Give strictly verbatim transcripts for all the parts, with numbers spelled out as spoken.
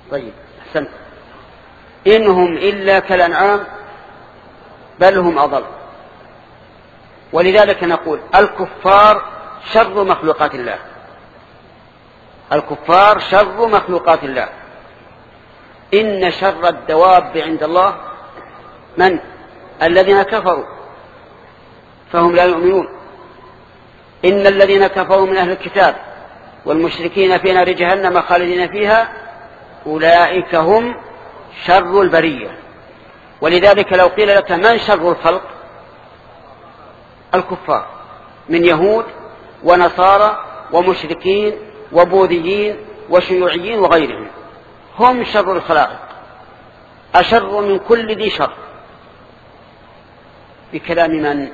طيب أحسنت. إنهم إلا كالأنعام بل هم أضل. ولذلك نقول الكفار شر مخلوقات الله، الكفار شر مخلوقات الله. إن شر الدواب عند الله من؟ الذين كفروا فهم لا يؤمنون. إن الذين كفروا من أهل الكتاب والمشركين في نار جهنم خالدين فيها أولئك هم شر البرية. ولذلك لو قيل لك من شر الخلق؟ الكفار من يهود ونصارى ومشركين وبوذيين وشيوعيين وغيرهم، هم شر الخلائق، أشر من كل ذي شر. بكلام من؟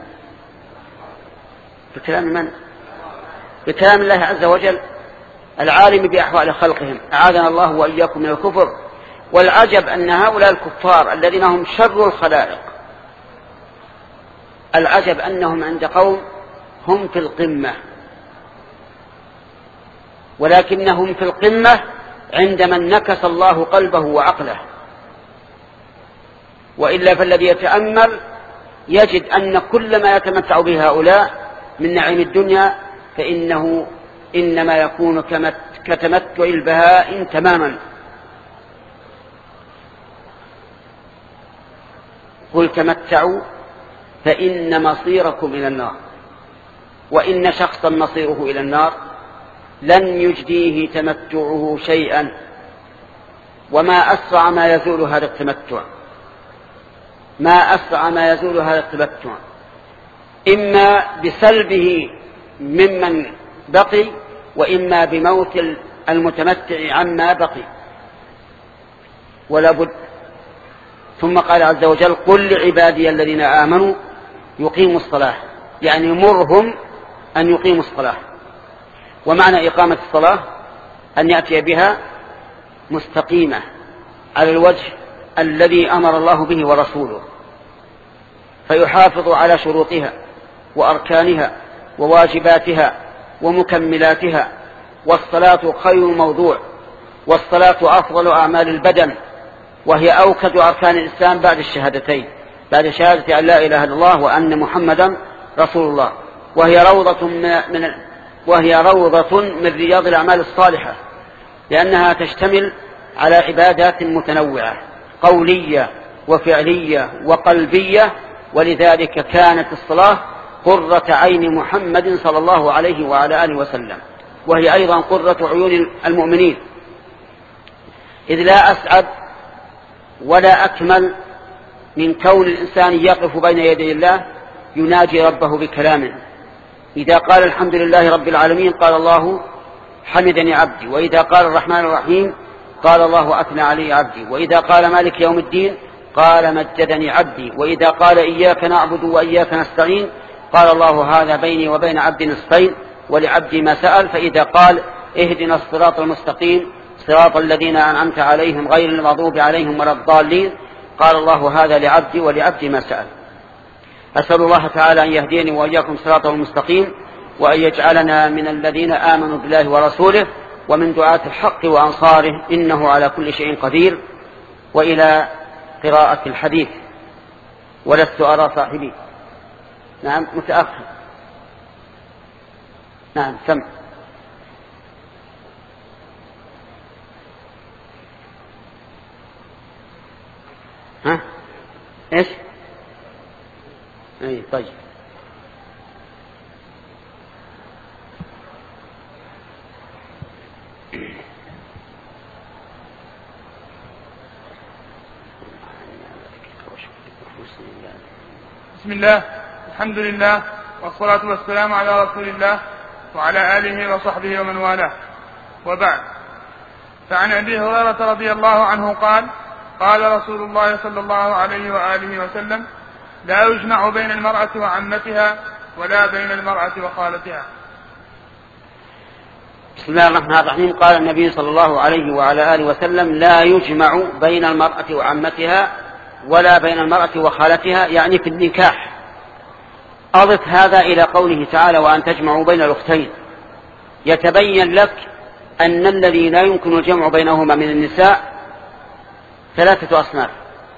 بكلام من؟ بكلام الله عز وجل العالم بأحوال خلقهم، أعاذنا الله وإياكم من الكفر. والعجب أن هؤلاء الكفار الذين هم شر الخلائق، العجب أنهم عند قوم هم في القمة، ولكنهم في القمة عند من نكس الله قلبه وعقله. وإلا فالذي يتأمل يجد أن كل ما يتمتع به هؤلاء من نعيم الدنيا فإنه إنما يكون كتمتع البهائم تماما. قل تمتعوا فإن مصيركم إلى النار. وإن شخصا مصيره إلى النار لن يجديه تمتعه شيئا. وما أسرع ما يزول هذا التمتع، ما أسرع ما يزول هذا التمتع، إما بسلبه ممن بقي وإما بموت المتمتع عما بقي، ولا بد. ثم قال عز وجل قل لعبادي الذين آمنوا يقيموا الصلاة، يعني مرهم أن يقيموا الصلاة. ومعنى إقامة الصلاة أن يأتي بها مستقيمة على الوجه الذي أمر الله به ورسوله، فيحافظ على شروطها وأركانها وواجباتها ومكملاتها. والصلاة خير موضوع، والصلاة أفضل أعمال البدن، وهي أوكد أركان الإسلام بعد الشهادتين، بعد شهادة أن لا إله إلا الله وأن محمدا رسول الله. وهي روضة من وهي روضة من رياض الأعمال الصالحة، لأنها تشتمل على عبادات متنوعة قولية وفعلية وقلبية. ولذلك كانت الصلاة قرة عين محمد صلى الله عليه وعلى آله وسلم، وهي أيضا قرة عيون المؤمنين. إذ لا أسعد ولا أكمل من كون الإنسان يقف بين يدي الله يناجي ربه بكلامه. إذا قال الحمد لله رب العالمين قال الله حمدني عبدي، وإذا قال الرحمن الرحيم قال الله أثنى علي عبدي، وإذا قال مالك يوم الدين قال مجدني عبدي، وإذا قال إياك نعبد وإياك نستعين قال الله هذا بيني وبين عبدي نصفين ولعبدي ما سأل. فإذا قال اهدنا الصراط المستقيم صراط الذين أنعمت عليهم غير المغضوب عليهم ولا الضالين قال الله هذا لعبدي ولعبدي ما سأل. أسأل الله تعالى أن يهديني وإياكم صراطه المستقيم، وأن يجعلنا من الذين آمنوا بالله ورسوله ومن دعاة الحق وأنصاره، إنه على كل شيء قدير. وإلى قراءة الحديث. ولست أرى صاحبي. نعم متأخر. نعم سمع. ها ايش؟ اي طيب. بسم الله، الحمد لله، والصلاة والسلام على رسول الله وعلى آله وصحبه ومن والاه، وبعد. فعن أبي هريرة رضي الله عنه قال قال رسول الله صلى الله عليه وآله وسلم لا يجمع بين المرأة وعمتها ولا بين المرأة وخالتها. بسم الله الرحمن الرحيم. قال النبي صلى الله عليه وعلى آله وسلم لا يجمع بين المرأة وعمتها ولا بين المرأة وخالتها، يعني في النكاح. أضف هذا إلى قوله تعالى وأن تجمعوا بين الأختين، يتبين لك أن الذي لا يمكن الجمع بينهما من النساء ثلاثة أصناف: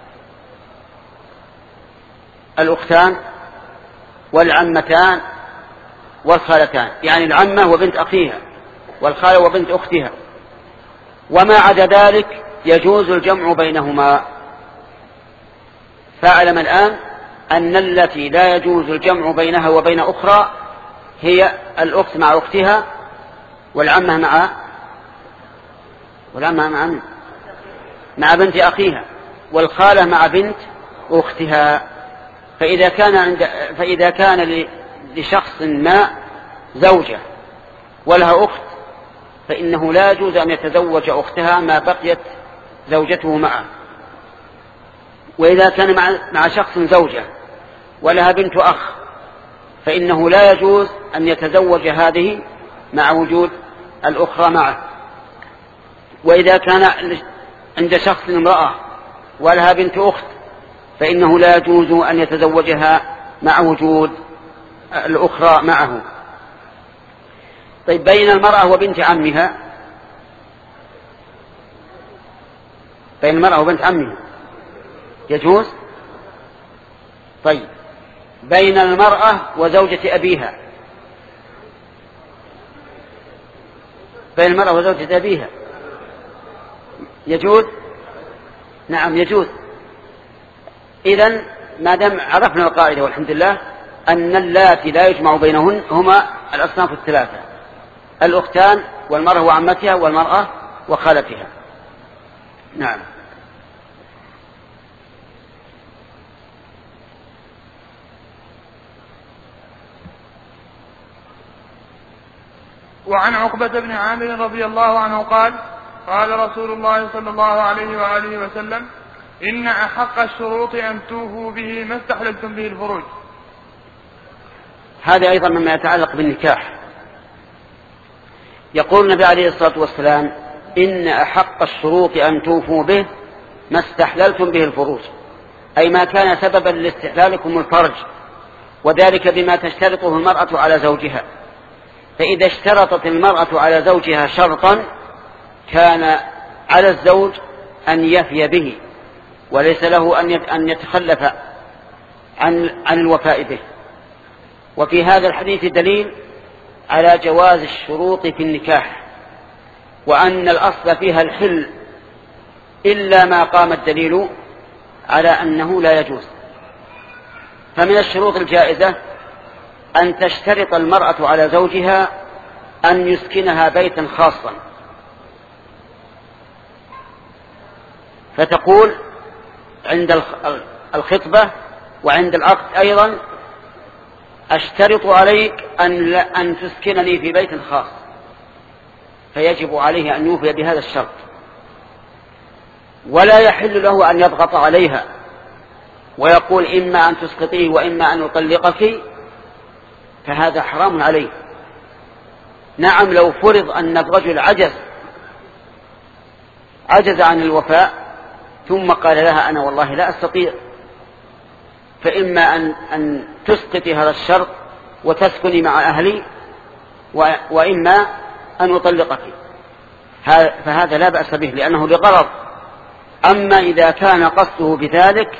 الأختان والعمتان والخالتان، يعني العمة وبنت أخيها، والخالة وبنت أختها، وما عدا ذلك يجوز الجمع بينهما. فاعلم الآن أن التي لا يجوز الجمع بينها وبين أخرى هي الأخت مع أختها، والعمة مع والعمة مع مع بنت أخيها، والخالة مع بنت أختها. فإذا كان عند فإذا كان لشخص ما زوجة ولها أخت فإنه لا يجوز أن يتزوج أختها ما بقيت زوجته معه. وإذا كان مع مع شخص زوجة ولها بنت أخ فإنه لا يجوز أن يتزوج هذه مع وجود الأخرى معه. وإذا كان عند شخص امرأة ولها بنت أخت فإنه لا يجوز أن يتزوجها مع وجود الأخرى معه. طيب، بين المرأة وبنت عمها بين المرأة وبنت عمها يجوز. طيب، بين المرأة وزوجة أبيها بين المرأة وزوجة أبيها يجوز. نعم يجوز. إذن ما دام عرفنا القاعدة والحمد لله أن اللاتي لا يجمع بينهن هما الأصناف الثلاثة: الأختان والمرأة وعمتها والمرأة وخالتها. نعم. وعن عقبة بن عامر رضي الله عنه قال: قال رسول الله صلى الله عليه وآله وسلم: إن أحق الشروط أن توفوا به ما استحللتم به الفروج. هذا أيضا مما يتعلق بالنكاح. يقول النبي عليه الصلاة والسلام: إن أحق الشروط أن توفوا به ما استحللتم به الفروج، أي ما كان سببا لاستحلالكم الفرج، وذلك بما تشترطه المرأة على زوجها. فإذا اشترطت المرأة على زوجها شرطا كان على الزوج أن يفي به، وليس له أن يتخلف عن عن الوفاء به. وفي هذا الحديث دليل على جواز الشروط في النكاح، وأن الأصل فيها الحل إلا ما قام الدليل على أنه لا يجوز. فمن الشروط الجائزة أن تشترط المرأة على زوجها أن يسكنها بيتا خاصا، فتقول عند الخطبة وعند العقد أيضا: أشترط عليك أن, أن تسكنني في بيت خاص. فيجب عليه أن يوفي بهذا الشرط، ولا يحل له أن يضغط عليها ويقول إما أن تسقطيه وإما أن يطلقك، فهذا حرام عليه. نعم، لو فرض أن الرجل عجز عجز عن الوفاء ثم قال لها: أنا والله لا أستطيع، فإما أن, أن تسقطي هذا الشرط وتسكني مع أهلي، وإما أن أطلقك، فهذا لا بأس به لأنه لغرض. أما إذا كان قصده بذلك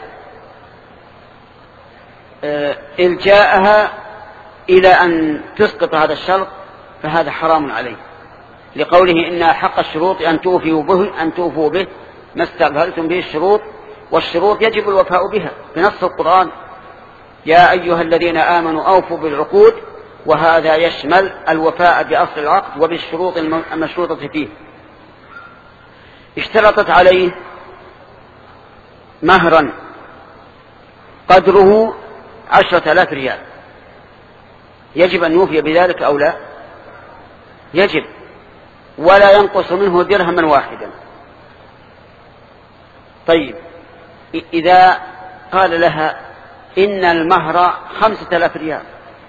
إلجاءها إلى أن تسقط هذا الشرط فهذا حرام عليه، لقوله: إن حق الشروط أن توفوا به أن توفوا به ما استغفلتم به الشروط، والشروط يجب الوفاء بها بنص القرآن: يا أيها الذين آمنوا أوفوا بالعقود. وهذا يشمل الوفاء بأصل العقد وبالشروط المشروطة فيه. اشترطت عليه مهرا قدره عشرة آلاف ريال، يجب أن يوفي بذلك أو لا؟ يجب، ولا ينقص منه درهما واحدا. طيب، إذا قال لها: إن المهر خمسة آلاف ريال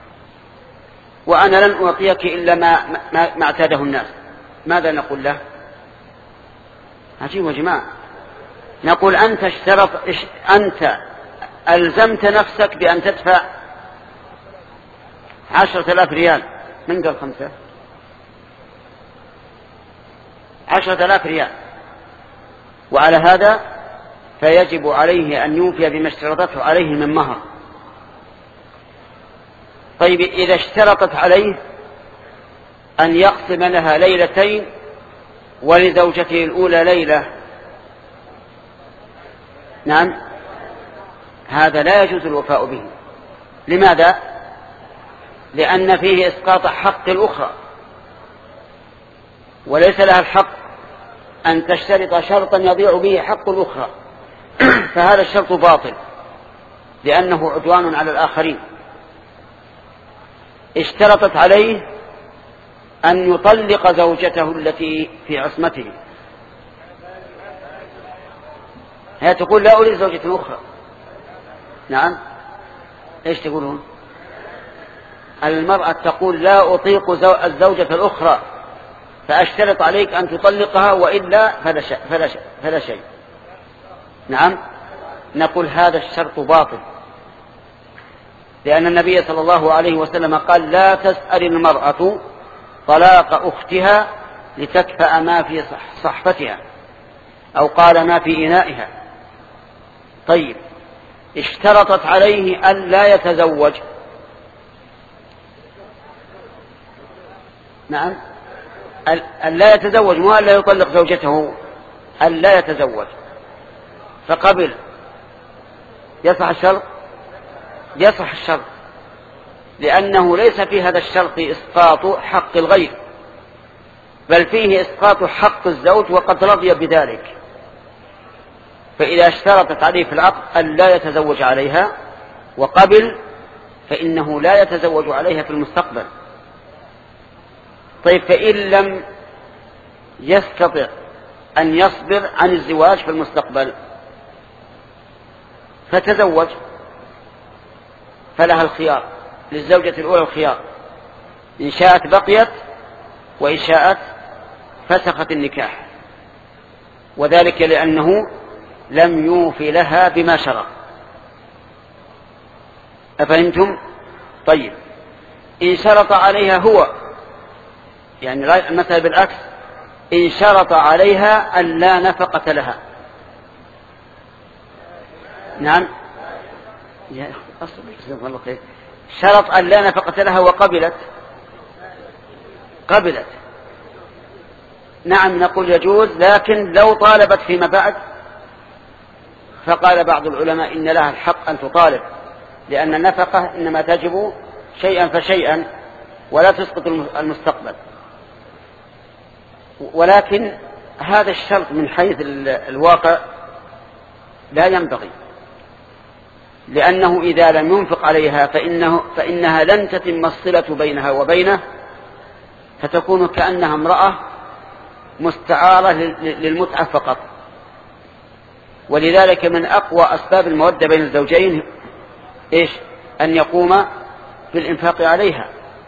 وأنا لن أعطيك إلا ما, ما, ما اعتاده الناس، ماذا نقول له؟ عجيب يا جماعة. نقول: أنت اشترط أنت ألزمت نفسك بأن تدفع عشرة آلاف ريال. من قال خمسة؟ عشرة آلاف ريال. وعلى هذا فيجب عليه أن يوفي بما اشترطته عليه من مهر. طيب إذا اشترطت عليه أن يقسم لها ليلتين ولزوجته الأولى ليلة، نعم، هذا لا يجوز الوفاء به. لماذا؟ لأن فيه إسقاط حق الأخرى، وليس لها الحق أن تشترط شرطا يضيع به حق الأخرى، فهذا الشرط باطل لأنه عدوان على الآخرين. اشترطت عليه أن يطلق زوجته التي في عصمته، هي تقول لا أريد زوجة أخرى. نعم، إيش تقولون؟ المرأة تقول لا أطيق الزوجة الأخرى فأشترط عليك أن تطلقها وإلا فلا شيء, فلا شيء, فلا شيء. نعم، نقول هذا الشرط باطل، لأن النبي صلى الله عليه وسلم قال لا تسأل المرأة طلاق أختها لتكفأ ما في صحفتها، أو قال ما في إنائها. طيب اشترطت عليه أن لا يتزوج، نعم، أن لا يتزوج، مو أن لا يطلق زوجته، أن لا يتزوج، فقبل، يصح الشرط؟ يصح الشرط، لأنه ليس في هذا الشرط إسقاط حق الغير، بل فيه إسقاط حق الزوج وقد رضي بذلك. فإذا اشترطت عليه في العقد أن لا يتزوج عليها وقبل، فإنه لا يتزوج عليها في المستقبل. طيب فإن لم يستطع أن يصبر عن الزواج في المستقبل فتزوج، فلها الخيار، للزوجة الأولى الخيار، إن شاءت بقيت وإن شاءت فسخت النكاح، وذلك لأنه لم يوفي لها بما شرع. أفهمتم؟ طيب إن شرط عليها هو، يعني المثل بالعكس، إن شرط عليها أن لا نفقة لها، نعم، شرط أن لا نفقة لها وقبلت، قبلت، نعم، نقول يجوز، لكن لو طالبت فيما بعد، فقال بعض العلماء إن لها الحق أن تطالب، لأن النفقة إنما تجب شيئا فشيئا ولا تسقط المستقبل. ولكن هذا الشرط من حيث الواقع لا ينبغي، لأنه إذا لم ينفق عليها فإنه فإنها لن تتم الصلة بينها وبينه، فتكون كأنها امرأة مستعارة للمتعة فقط. ولذلك من أقوى أسباب المودة بين الزوجين إيش؟ أن يقوم بالإنفاق عليها.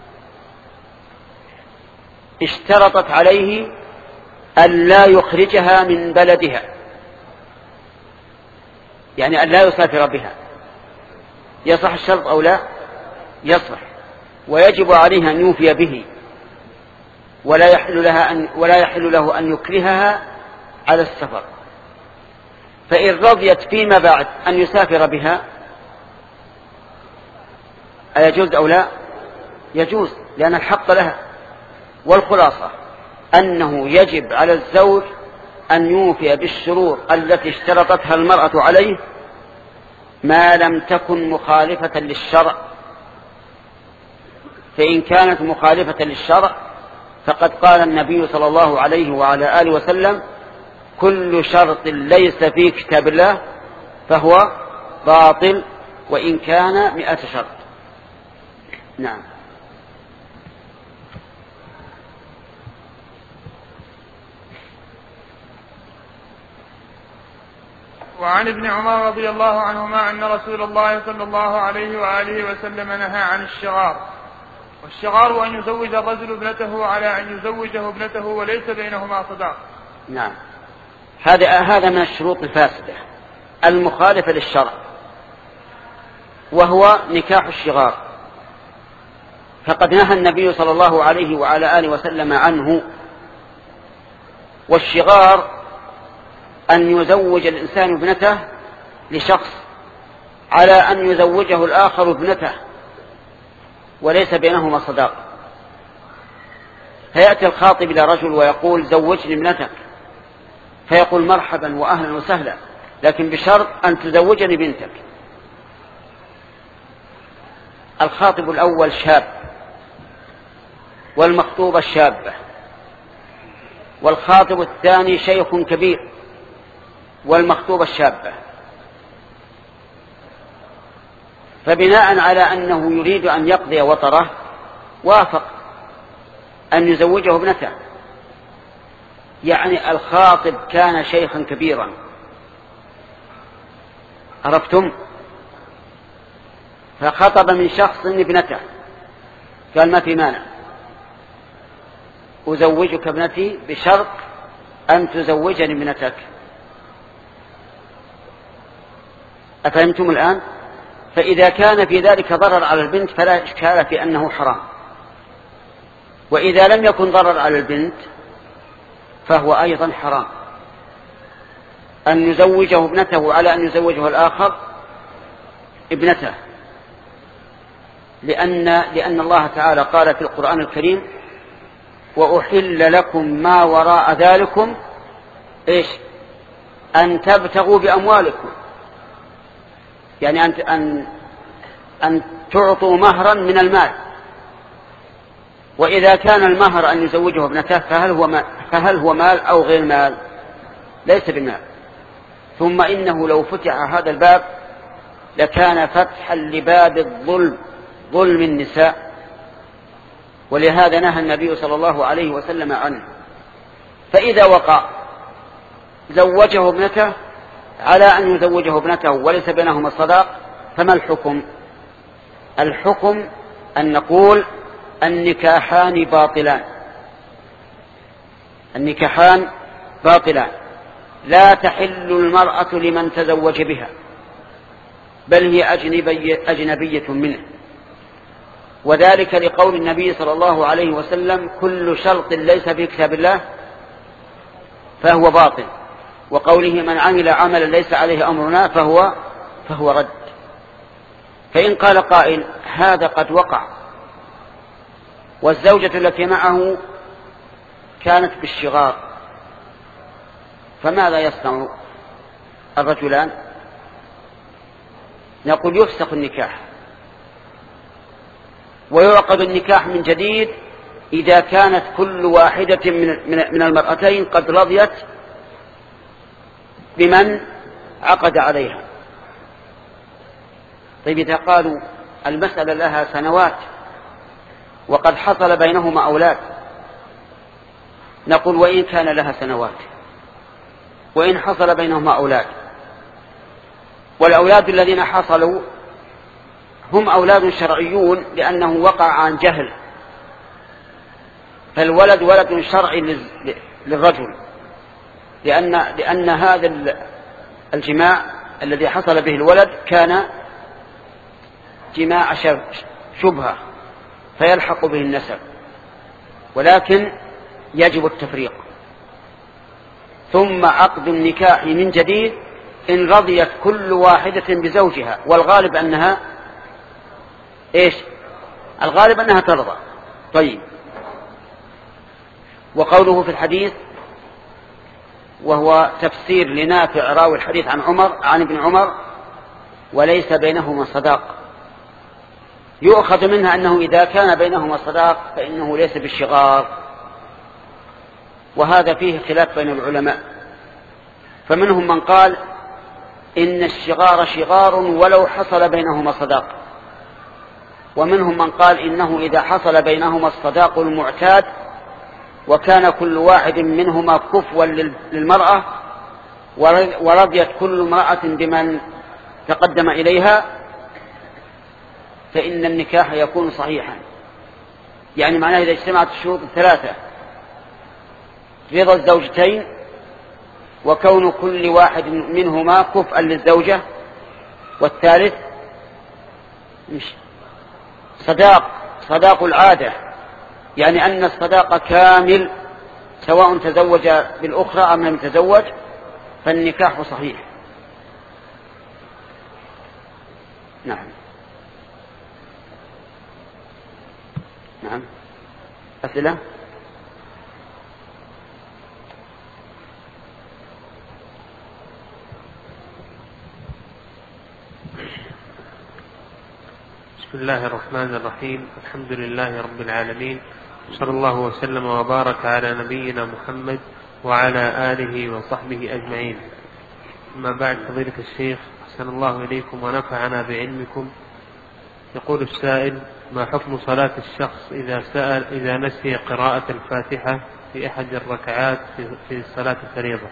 اشترطت عليه أن لا يخرجها من بلدها، يعني أن لا يسافر بها، يصح الشرط أو لا؟ يصح، ويجب عليها أن يوفي به، ولا يحل لها أن ولا يحل له أن يكرهها على السفر. فإن رضيت فيما بعد أن يسافر بها أيجوز أو لا؟ يجوز، لأن الحق لها. والخلاصة أنه يجب على الزوج أن يوفي بالشروط التي اشترطتها المرأة عليه ما لم تكن مخالفة للشرع، فإن كانت مخالفة للشرع فقد قال النبي صلى الله عليه وعلى آله وسلم كل شرط ليس في كتاب الله فهو باطل وإن كان مئة شرط. نعم. وعن ابن عمر رضي الله عنهما أن رسول الله صلى الله عليه وآله وسلم نهى عن الشغار، والشغار أن يزوج الرجل ابنته على أن يزوجه ابنته وليس بينهما صداق. نعم، هذا هذا من الشروط الفاسدة المخالفة للشرع، وهو نكاح الشغار، فقد نهى النبي صلى الله عليه وعلى آله وسلم عنه. والشغار أن يزوج الإنسان ابنته لشخص على أن يزوجه الآخر ابنته وليس بينهما صداق. فيأتي الخاطب إلى رجل ويقول زوجني ابنتك، فيقول مرحبا وأهلا وسهلا، لكن بشرط أن تزوجني بنتك. الخاطب الأول شاب والمخطوبة شابة، والخاطب الثاني شيخ كبير والمخطوبة الشابة، فبناء على أنه يريد أن يقضي وطره وافق أن يزوجه ابنته. يعني الخاطب كان شيخا كبيرا، عرفتم؟ فخطب من شخص ابنته، قال ما في مانع أزوجك ابنتي بشرط أن تزوجني ابنتك. أفهمتم الآن؟ فإذا كان في ذلك ضرر على البنت فلا إشكال في أنه حرام، وإذا لم يكن ضرر على البنت فهو أيضا حرام أن يزوجه ابنته على أن يزوجه الآخر ابنته، لأن, لأن الله تعالى قال في القرآن الكريم وأحل لكم ما وراء ذلكم إيش؟ أن تبتغوا بأموالكم، يعني أن, أن, أن تعطوا مهرا من المال. وإذا كان المهر أن يزوجه ابنته فهل هو مال, فهل هو مال أو غير مال؟ ليس بالمال. ثم إنه لو فتح هذا الباب لكان فتحا لباب الظلم، ظلم النساء، ولهذا نهى النبي صلى الله عليه وسلم عنه. فإذا وقع زوجه ابنته على أن يزوجه ابنته وليس بينهما صداق، فما الحكم؟ الحكم أن نقول النكاحان باطلان، النكاحان باطلان، لا تحل المرأة لمن تزوج بها، بل هي أجنبية, أجنبية منه. وذلك لقول النبي صلى الله عليه وسلم كل شرط ليس في كتاب الله فهو باطل، وقوله من عمل عملا ليس عليه أمرنا فهو, فهو رد. فإن قال قائل هذا قد وقع والزوجة التي معه كانت بالشغار، فماذا يصنع الرجلان؟ نقول يفسخ النكاح ويعقد النكاح من جديد إذا كانت كل واحدة من المرأتين قد رضيت بمن عقد عليها. طيب إذا قالوا المسألة لها سنوات وقد حصل بينهما أولاد، نقول وإن كان لها سنوات وإن حصل بينهما أولاد، والأولاد الذين حصلوا هم أولاد شرعيون لأنه وقع عن جهل، فالولد ولد شرعي للرجل، لأن, لأن هذا الجماع الذي حصل به الولد كان جماع شبهة فيلحق به النسب، ولكن يجب التفريق. ثم عقد النكاح من جديد إن رضيت كل واحدة بزوجها، والغالب أنها إيش؟ الغالب أنها ترضى. طيب، وقوله في الحديث وهو تفسير لنافع راوي الحديث عن عمر عن ابن عمر وليس بينهما صداق، يؤخذ منها أنه إذا كان بينهما صداق فإنه ليس بالشغار، وهذا فيه خلاف بين العلماء، فمنهم من قال إن الشغار شغار ولو حصل بينهما صداق، ومنهم من قال إنه إذا حصل بينهما الصداق المعتاد وكان كل واحد منهما كفوا للمرأة ورضيت كل امرأة بمن تقدم إليها فإن النكاح يكون صحيحا. يعني معناه إذا اجتمعت الشروط الثلاثة رضا الزوجتين وكون كل واحد منهما كفءا للزوجة، والثالث صداق صداق العادة، يعني أن الصداق كامل سواء تزوج بالأخرى أم لم يتزوج، فالنكاح صحيح. نعم نعم. أسئلة؟ بسم الله الرحمن الرحيم. الحمد لله رب العالمين، صلى الله وسلم وبارك على نبينا محمد وعلى آله وصحبه أجمعين. أما بعد، فضيلة الشيخ أحسن الله إليكم ونفعنا بعلمكم. يقول السائل: ما حكم صلاة الشخص إذا سأل إذا نسي قراءة الفاتحة في أحد الركعات في الصلاة الفريضة؟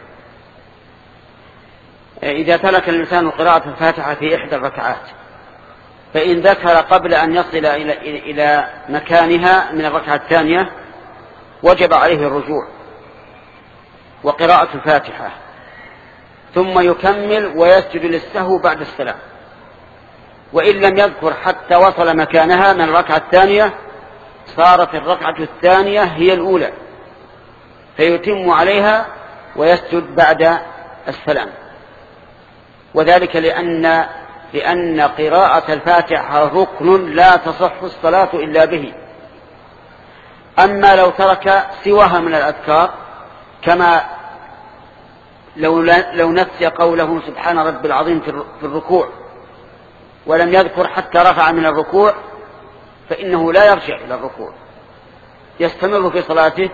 إذا ترك الإنسان قراءة الفاتحة في إحدى الركعات، فإن ذكر قبل أن يصل إلى إلى مكانها من الركعة الثانية وجب عليه الرجوع وقراءة الفاتحة، ثم يكمل ويسجد للسهو بعد السلام. وإن لم يذكر حتى وصل مكانها من الركعة الثانية صارت الركعة الثانية هي الأولى، فيتم عليها ويسجد بعد السلام. وذلك لأن لأن قراءة الفاتحة ركن لا تصح الصلاة إلا به. أما لو ترك سواها من الأذكار، كما لو, لو نسي قوله سبحان رب العظيم في الركوع ولم يذكر حتى رفع من الركوع، فإنه لا يرجع إلى الركوع، يستمر في صلاته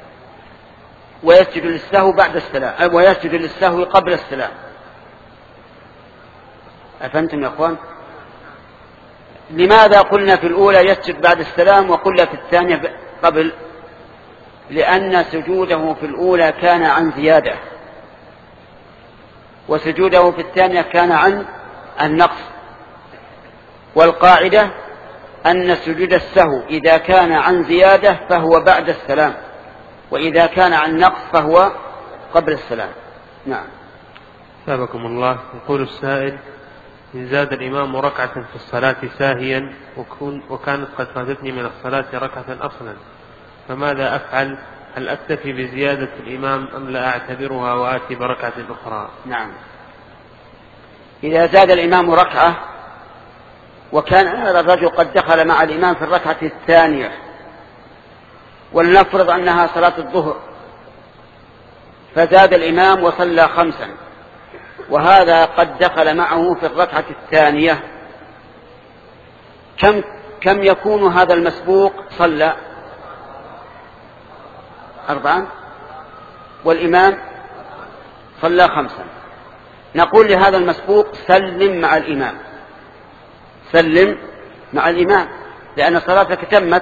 ويسجد للسهو بعد السلام ويسجد للسهو قبل السلام. أفهمتم يا أخوان؟ لماذا قلنا في الأولى يسجد بعد السلام وقلنا في الثانية قبل؟ لأن سجوده في الأولى كان عن زيادة، وسجوده في الثانية كان عن النقص. والقاعدة أن سجود السهو إذا كان عن زيادة فهو بعد السلام، وإذا كان عن نقص فهو قبل السلام. نعم. ثابكم الله. يقول السائل: إن زاد الإمام ركعة في الصلاة ساهيا وكانت قد فاتتني من الصلاة ركعة أصلا، فماذا أفعل؟ هل أكتفي بزيادة الإمام أم لا أعتبرها وآتي بركعة أخرى؟ نعم. إذا زاد الإمام ركعة وكان هذا الرجل قد دخل مع الإمام في الركعة الثانية، ولنفرض أنها صلاة الظهر، فزاد الإمام وصلى خمسا، وهذا قد دخل معه في الركعة الثانية، كم كم يكون هذا المسبوق صلى؟ أربعا، والإمام صلى خمسا. نقول لهذا المسبوق: سلم مع الإمام، سلم مع الإمام، لأن صلاتك تمت.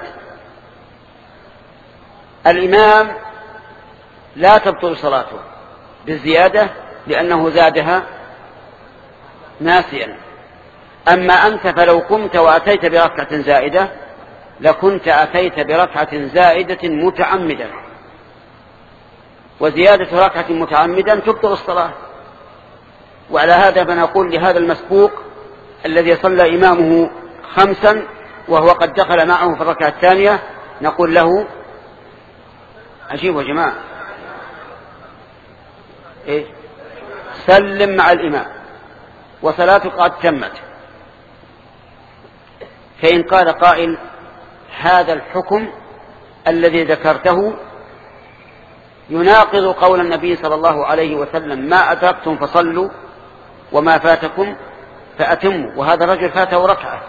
الإمام لا تبطل صلاته بالزيادة لأنه زادها ناسيا. أما أنت فلو قمت وأتيت بركعة زائدة لكنت أتيت بركعة زائدة متعمدا، وزيادة ركعة متعمدا تبطل الصلاة. وعلى هذا فنقول لهذا المسبوق الذي صلى إمامه خمسا وهو قد دخل معه في الركعة الثانية، نقول له: عجيب يا جماعة، إيه؟ سلم مع الإمام وصلاتك قد تمت. فإن قال قائل: هذا الحكم الذي ذكرته يناقض قول النبي صلى الله عليه وسلم: ما أدركتم فصلوا وما فاتكم فأتموا، وهذا الرجل فاته ركعة،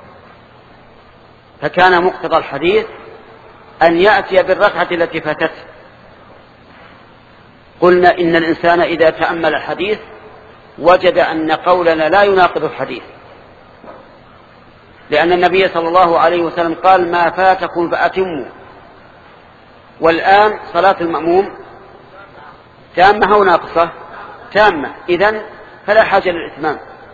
فكان مقتضى الحديث أن يأتي بالركعة التي فاتته. قلنا إن الإنسان إذا تأمل الحديث وجد أن قولنا لا يناقض الحديث، لأن النبي صلى الله عليه وسلم قال: ما فاتكم فأتموا. والآن صلاة المأموم تامة أو ناقصة؟ تامة، إذن فلا حاجة للإتمام،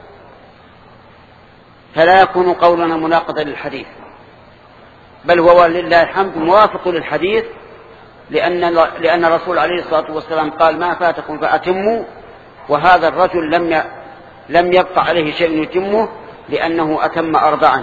فلا يكون قولنا مناقضا للحديث، بل هو لله الحمد موافق للحديث، لأن لأن الرسول عليه الصلاة والسلام قال: ما فاتكم فأتموا، وهذا الرجل لم لم يبقى عليه شيء يتمه لأنه أتم أربعا.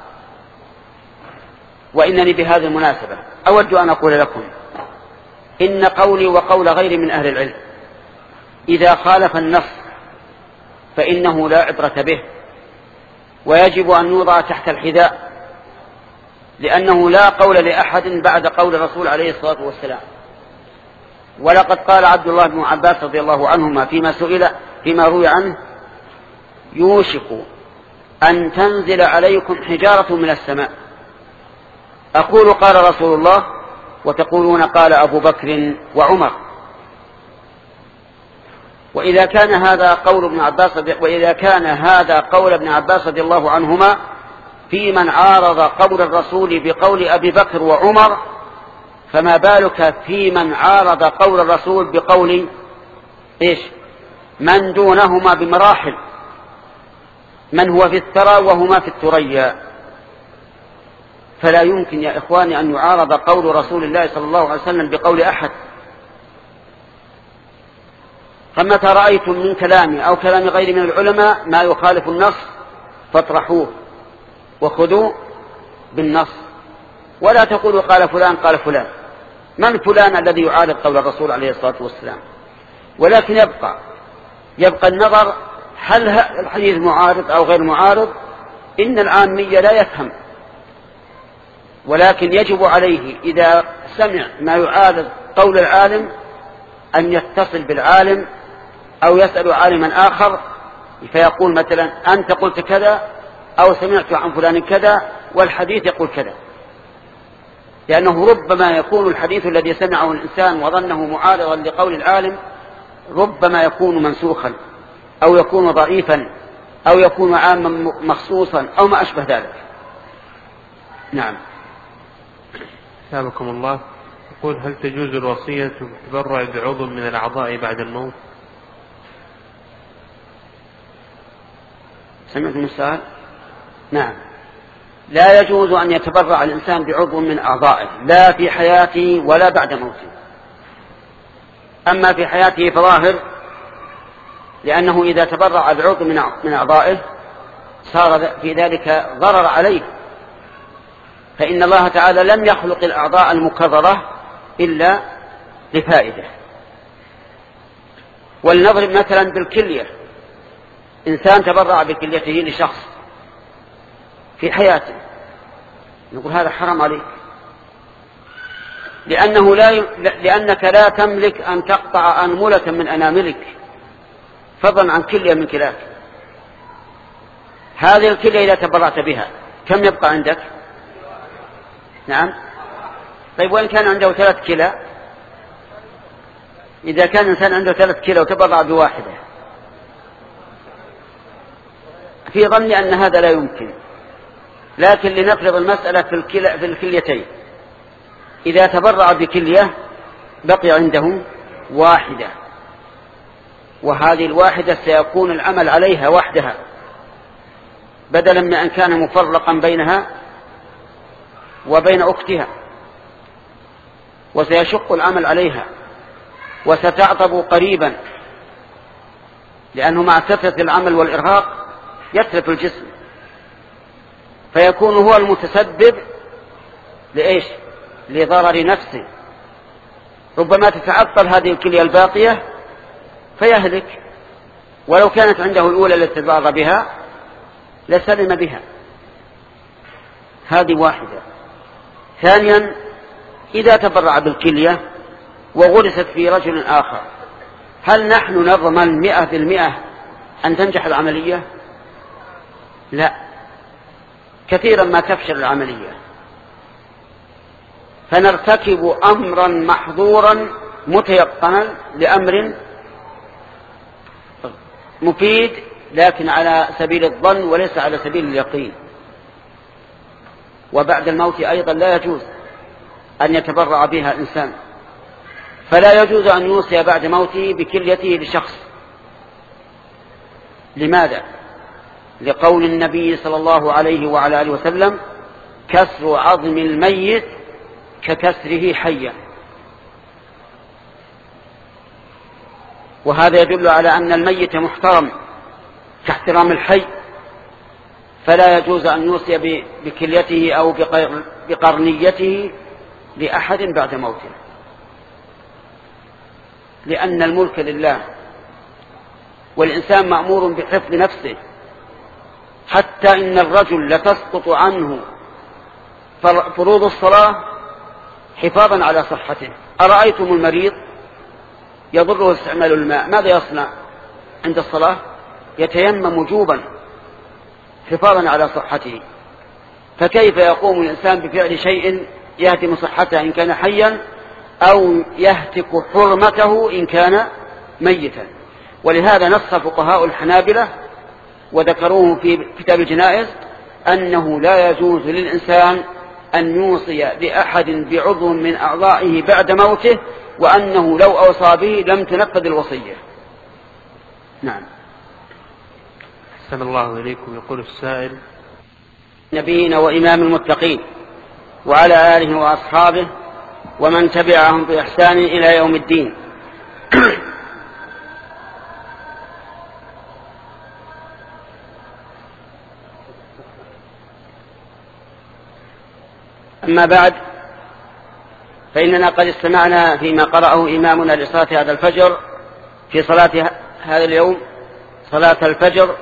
وإنني بهذه المناسبة أود أن أقول لكم إن قولي وقول غيري من أهل العلم إذا خالف النص فإنه لا عبرة به، ويجب أن يوضع تحت الحذاء، لأنه لا قول لأحد بعد قول الرسول عليه الصلاة والسلام. ولقد قال عبد الله بن عباس رضي الله عنهما فيما سئل فيما روي عنه: يوشك أن تنزل عليكم حجارة من السماء، أقول قال رسول الله وتقولون قال أبو بكر وعمر. وإذا كان هذا قول ابن عباس وإذا كان هذا قول ابن عباس رضي الله عنهما في من عارض قول الرسول بقول أبي بكر وعمر، فما بالك في من عارض قول الرسول بقول إيش من دونهما بمراحل، من هو في الثرى وهما في الثريا. فلا يمكن يا إخواني أن يعارض قول رسول الله صلى الله عليه وسلم بقول أحد. فمتى رأيتم من كلامي أو كلام غيري من العلماء ما يخالف النص فاطرحوه وخذوا بالنص، ولا تقولوا قال فلان قال فلان. من فلان الذي يعارض قول الرسول عليه الصلاة والسلام؟ ولكن يبقى يبقى النظر هل الحديث معارض أو غير معارض. إن العامية لا يفهم، ولكن يجب عليه إذا سمع ما يعارض قول العالم أن يتصل بالعالم أو يسأل عالما آخر فيقول مثلا أنت قلت كذا أو سمعت عن فلان كذا والحديث يقول كذا، لأنه ربما يكون الحديث الذي سمعه الإنسان وظنه معارضا لقول العالم ربما يكون منسوخا أو يكون ضعيفا أو يكون عاما مخصوصا أو ما أشبه ذلك. نعم. سابقكم الله. يقول: هل تجوز الوصية بالتبرع بعضو من الأعضاء بعد الموت؟ سمعتم السؤال؟ نعم، لا يجوز أن يتبرع الإنسان بعضو من أعضائه لا في حياته ولا بعد موته. أما في حياته فظاهر، لأنه إذا تبرع بعضو من أعضائه صار في ذلك ضرر عليه، فإن الله تعالى لم يخلق الأعضاء المكررة إلا لفائدة. ولنضرب مثلا بالكلية، إنسان تبرع بكليته لشخص في حياته، نقول هذا حرام عليك، لأنه لا ي... لأنك لا تملك أن تقطع أنملة من أناملك فضلا عن كلية من كلاك. هذه الكلية إذا تبرعت بها كم يبقى عندك؟ نعم. طيب وإن كان عنده ثلاث كلى؟ إذا كان إنسان عنده ثلاث كلى وتبرع بواحدة، في ظني أن هذا لا يمكن، لكن لنفرض المسألة في, الكلى في الكليتين، إذا تبرع بكلية بقي عنده واحدة، وهذه الواحدة سيكون العمل عليها وحدها بدلا من أن كان مفرقا بينها وبين أختها، وسيشق العمل عليها وستعطب قريبا، لأنه مع كثرة العمل والإرهاق يتلف الجسم، فيكون هو المتسبب لإيش؟ لضرر نفسه. ربما تتعطل هذه الكلية الباقية فيهلك، ولو كانت عنده الأولى التي تبرع بها لسلم بها. هذه واحدة. ثانيا، إذا تبرع بالكلية وغرست في رجل آخر، هل نحن نضمن مئة في المئة أن تنجح العملية؟ لا، كثيرا ما تفشل العملية، فنرتكب أمرا محظورا متيقنا لأمر مفيد لكن على سبيل الظن وليس على سبيل اليقين. وبعد الموت أيضا لا يجوز أن يتبرع بها الإنسان، فلا يجوز أن يوصي بعد موته بكليته لشخص. لماذا؟ لقول النبي صلى الله عليه وعلى آله وسلم: كسر عظم الميت ككسره حيا. وهذا يدل على أن الميت محترم كاحترام الحي، فلا يجوز أن يوصي بكليته أو بقرنيته لأحد بعد موته، لأن الملك لله والإنسان مأمور بحفظ نفسه، حتى إن الرجل لتسقط عنه فروض الصلاة حفاظا على صحته. أرأيتم المريض يضره استعمال الماء ماذا يصنع عند الصلاة؟ يتيمم وجوبا حفاظا على صحته. فكيف يقوم الإنسان بفعل شيء يهدم صحته إن كان حيا أو يهتك حرمته إن كان ميتا؟ ولهذا نص فقهاء الحنابلة وذكروه في كتاب الجنائز أنه لا يجوز للإنسان أن يوصي لأحد بعضو من أعضائه بعد موته، وأنه لو أوصى به لم تنفذ الوصية. نعم. أحسن الله إليكم. يقول السائل: نبينا وإمام المتقين وعلى آله وأصحابه ومن تبعهم بإحسان إلى يوم الدين. أما بعد، فإننا قد استمعنا فيما قرأه إمامنا لصلاة هذا الفجر في صلاة هذا اليوم صلاة الفجر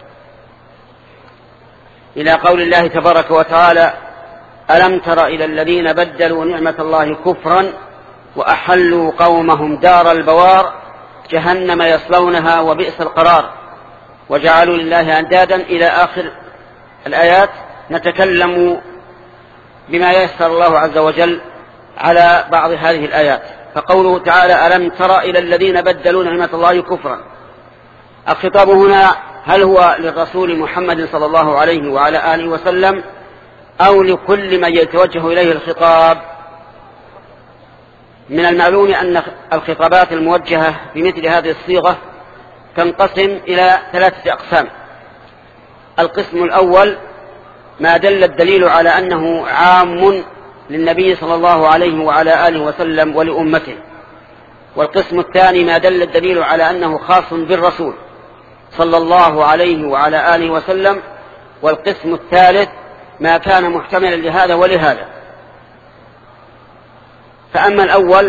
إلى قول الله تبارك وتعالى: ألم تر إلى الذين بدلوا نعمة الله كفرا وأحلوا قومهم دار البوار جهنم يصلونها وبئس القرار وجعلوا لله أندادا إلى آخر الآيات. نتكلم بما ييسر الله عز وجل على بعض هذه الآيات. فقوله تعالى: ألم تر إلى الذين بدلوا نعمة الله كفرا، الخطاب هنا هل هو للرسول محمد صلى الله عليه وعلى آله وسلم أو لكل من يتوجه إليه الخطاب؟ من المعلوم أن الخطابات الموجهة بمثل هذه الصيغة تنقسم إلى ثلاثة أقسام. القسم الأول ما دل الدليل على أنه عام للنبي صلى الله عليه وعلى آله وسلم ولأمته. والقسم الثاني ما دل الدليل على أنه خاص بالرسول صلى الله عليه وعلى آله وسلم. والقسم الثالث ما كان محتملا لهذا ولهذا. فأما الأول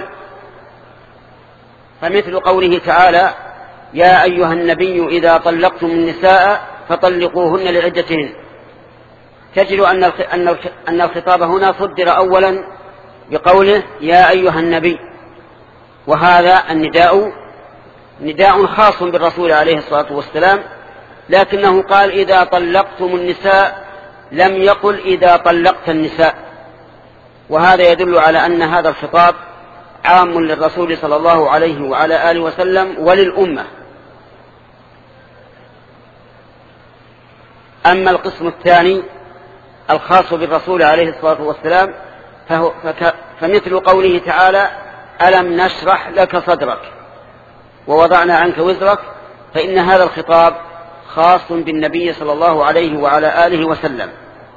فمثل قوله تعالى: يا أيها النبي إذا طلقتم النساء فطلقوهن لعدتهن. تجد أن الخطاب هنا صدر أولا بقوله يا أيها النبي، وهذا النداء نداء خاص بالرسول عليه الصلاة والسلام، لكنه قال إذا طلقتم النساء، لم يقل إذا طلقت النساء. وهذا يدل على أن هذا الخطاب عام للرسول صلى الله عليه وعلى آله وسلم وللأمة. أما القسم الثاني الخاص بالرسول عليه الصلاة والسلام فهو فمثل قوله تعالى: ألم نشرح لك صدرك ووضعنا عنك وزرك، فإن هذا الخطاب خاص بالنبي صلى الله عليه وعلى آله وسلم.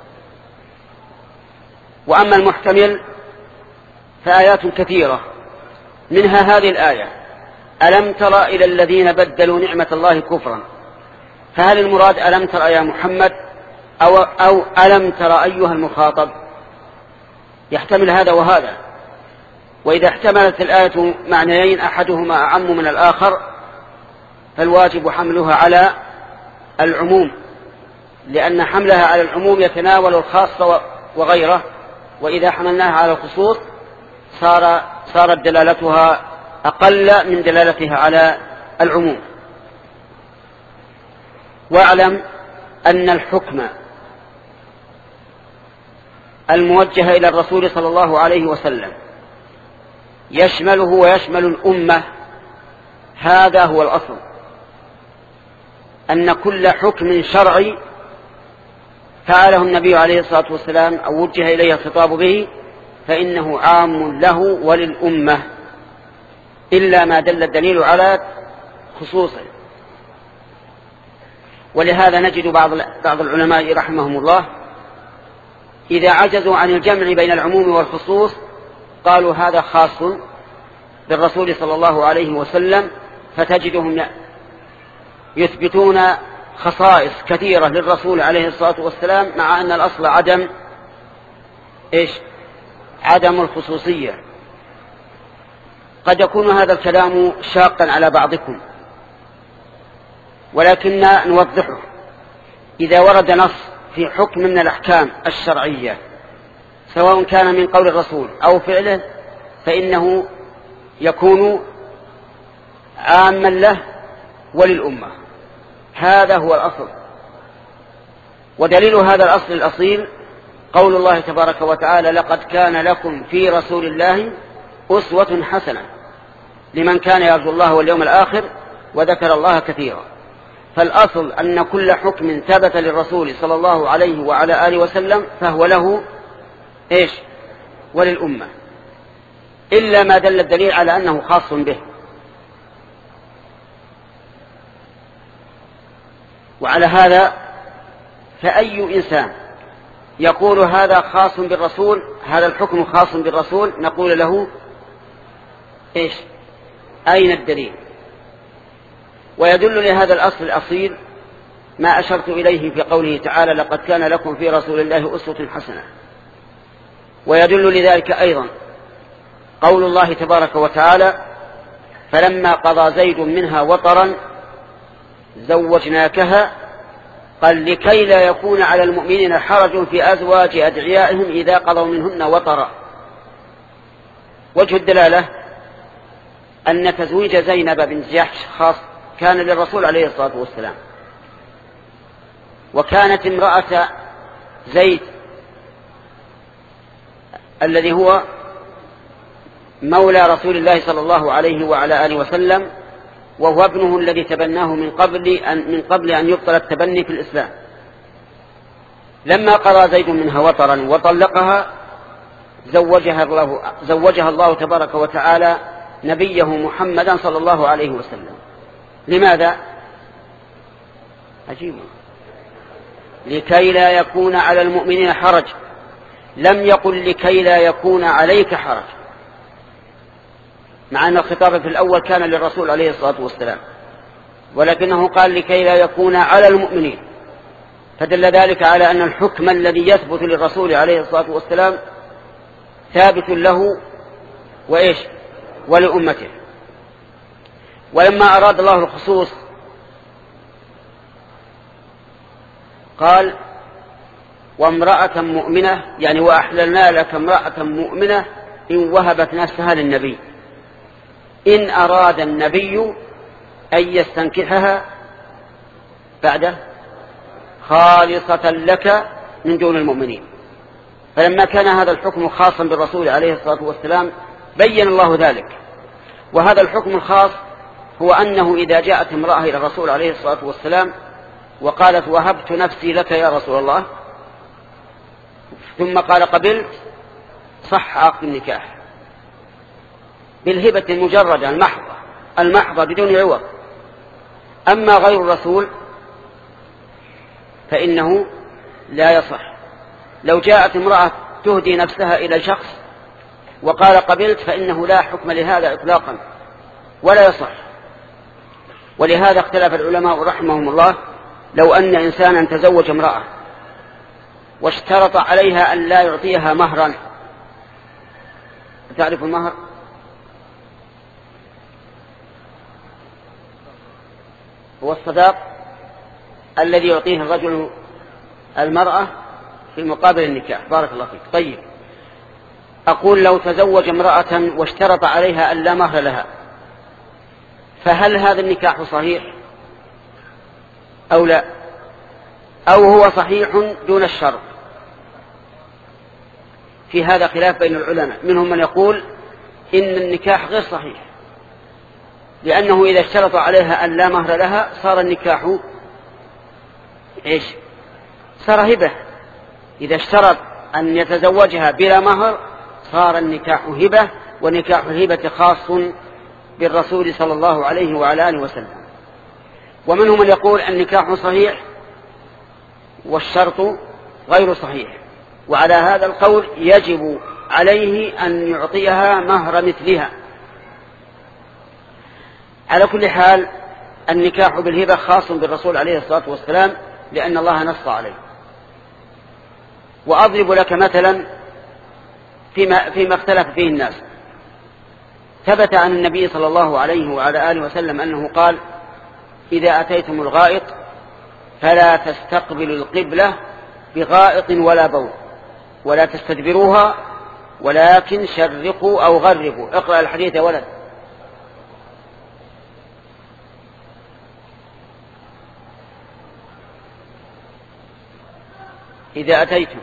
وأما المحتمل فآيات كثيرة، منها هذه الآية: ألم تر إلى الذين بدلوا نعمة الله كفرا. فهل المراد ألم تر يا محمد أو, أو ألم تر أيها المخاطب؟ يحتمل هذا وهذا. وإذا احتملت الآية معنيين أحدهما أعم من الآخر فالواجب حملها على العموم، لأن حملها على العموم يتناول الخاص وغيره، وإذا حملناها على الخصوص صار صارت دلالتها أقل من دلالتها على العموم. واعلم أن الحكم الموجه إلى الرسول صلى الله عليه وسلم يشمله ويشمل الأمة. هذا هو الأصل، أن كل حكم شرعي فعله النبي عليه الصلاة والسلام أو وجه إليه الخطاب به فإنه عام له وللأمة، إلا ما دل الدليل على خصوصه. ولهذا نجد بعض بعض العلماء رحمهم الله إذا عجزوا عن الجمع بين العموم والخصوص قالوا هذا خاص بالرسول صلى الله عليه وسلم، فتجدهم يثبتون خصائص كثيرة للرسول عليه الصلاة والسلام، مع أن الأصل عدم إيش؟ عدم الخصوصية. قد يكون هذا الكلام شاقا على بعضكم، ولكن نوضحه. إذا ورد نص في حكم من الأحكام الشرعية سواء كان من قول الرسول أو فعله فإنه يكون عاما له وللأمة. هذا هو الأصل. ودليل هذا الأصل الأصيل قول الله تبارك وتعالى: لقد كان لكم في رسول الله أسوة حسنة لمن كان يرجو الله واليوم الآخر وذكر الله كثيرا. فالأصل أن كل حكم ثبت للرسول صلى الله عليه وعلى آله وسلم فهو له إيش؟ وللأمة، إلا ما دل الدليل على أنه خاص به. وعلى هذا فأي إنسان يقول هذا خاص بالرسول، هذا الحكم خاص بالرسول، نقول له إيش؟ أين الدليل؟ ويدل لهذا الأصل الأصيل ما أشرت إليه في قوله تعالى: لقد كان لكم في رسول الله أسوة حسنة. ويدل لذلك أيضا قول الله تبارك وتعالى: فلما قضى زيد منها وطرا زوجناكها، قال: لكي لا يكون على المؤمنين حرج في أزواج أدعيائهم إذا قضوا منهن وطرا. وجه الدلالة أن تزويج زينب بنت جحش خاص كان للرسول عليه الصلاة والسلام، وكانت امرأة زيد الذي هو مولى رسول الله صلى الله عليه وعلى آله وسلم، وهو ابنه الذي تبناه من قبل أن, من قبل أن يبطل التبني في الإسلام. لما قضى زيد منها وطرا وطلقها زوجها الله, زوجها الله تبارك وتعالى نبيه محمدا صلى الله عليه وسلم. لماذا؟ عجيب. لكي لا يكون على المؤمنين حرج، لم يقل لكي لا يكون عليك حرج، مع أن الخطاب في الأول كان للرسول عليه الصلاة والسلام، ولكنه قال لكي لا يكون على المؤمنين، فدل ذلك على أن الحكم الذي يثبت للرسول عليه الصلاة والسلام ثابت له وإيش؟ ولأمته. ولما أراد الله الخصوص قال: وامرأة مؤمنة، يعني وأحللنا لك امرأة مؤمنة إن وهبت نفسها للنبي إن أراد النبي أن يستنكحها بعده خالصة لك من دون المؤمنين. فلما كان هذا الحكم خاصا بالرسول عليه الصلاة والسلام بين الله ذلك. وهذا الحكم الخاص هو أنه إذا جاءت امرأة إلى الرسول عليه الصلاة والسلام وقالت: وهبت نفسي لك يا رسول الله، ثم قال: قبلت، صح عقد النكاح بالهبة المجردة المحضة المحضة بدون عوض. أما غير الرسول فإنه لا يصح. لو جاءت امرأة تهدي نفسها إلى شخص وقال: قبلت، فإنه لا حكم لهذا إطلاقا ولا يصح. ولهذا اختلف العلماء رحمهم الله: لو أن إنسانا تزوج امرأة واشترط عليها أن لا يعطيها مهرا، تعرف المهر؟ هو الصداق الذي يعطيه الرجل المرأة في مقابل النكاح. بارك الله فيك. طيب، أقول لو تزوج امرأة واشترط عليها أن لا مهر لها، فهل هذا النكاح صحيح أو لا؟ أو هو صحيح دون الشرط؟ في هذا خلاف بين العلماء، منهم من يقول إن النكاح غير صحيح، لأنه إذا اشترط عليها أن لا مهر لها صار النكاح إيش؟ صار هبة. إذا اشترط أن يتزوجها بلا مهر صار النكاح هبة، ونكاح الهبة خاص بالرسول صلى الله عليه وعلى آله وسلم. ومنهم من يقول النكاح صحيح والشرط غير صحيح، وعلى هذا القول يجب عليه أن يعطيها مهر مثلها. على كل حال النكاح بالهبة خاص بالرسول عليه الصلاة والسلام لأن الله نص عليه. وأضرب لك مثلا فيما, فيما اختلف فيه الناس. ثبت عن النبي صلى الله عليه وعلى آله وسلم أنه قال: إذا أتيتم الغائط فلا تستقبلوا القبلة بغائط ولا بول ولا تستدبروها ولكن شرقوا أو غربوا. اقرأ الحديث يا ولد. إذا أتيتم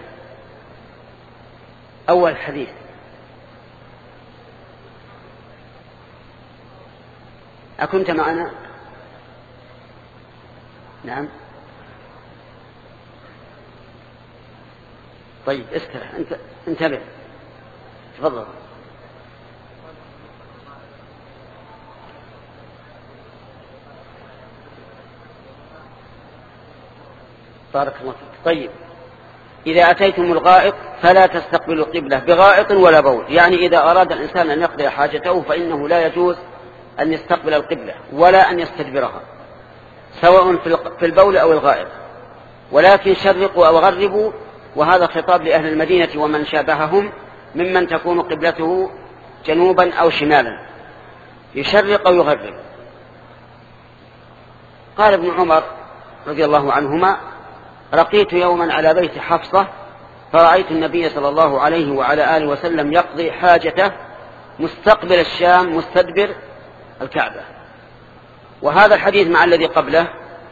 أول حديث أكنت معنا؟ نعم. طيب استرح انت انتبه تفضل. بارك الله فيك. طيب إذا أتيتم الغائط فلا تستقبلوا القبلة بغائط ولا بول، يعني إذا أراد الإنسان أن يقضي حاجته فإنه لا يجوز أن يستقبل القبلة ولا أن يستدبرها سواء في البول أو الغائط، ولكن شرقوا أو غربوا، وهذا خطاب لأهل المدينة ومن شابههم ممن تكون قبلته جنوبا أو شمالا، يشرق أو يغرب. قال ابن عمر رضي الله عنهما: رقيت يوما على بيت حفصة فرأيت النبي صلى الله عليه وعلى آله وسلم يقضي حاجته مستقبل الشام مستدبر الكعبة. وهذا الحديث مع الذي قبله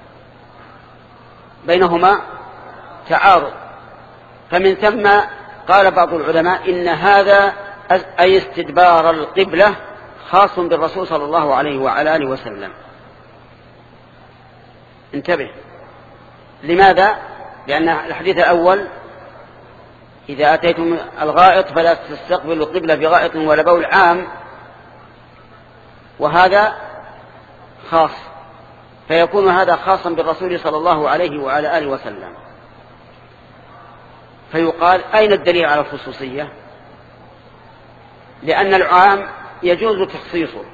بينهما تعارض، فمن ثم قال بعض العلماء إن هذا أي استدبار القبلة خاص بالرسول صلى الله عليه وعلى آله وسلم. انتبه. لماذا؟ لأن الحديث الأول إذا أتيتم الغائط فلا تستقبلوا القبلة بغائط ولا بول عام، وهذا خاص، فيكون هذا خاصا بالرسول صلى الله عليه وعلى آله وسلم. فيقال أين الدليل على الخصوصية؟ لأن العام يجوز تخصيصه،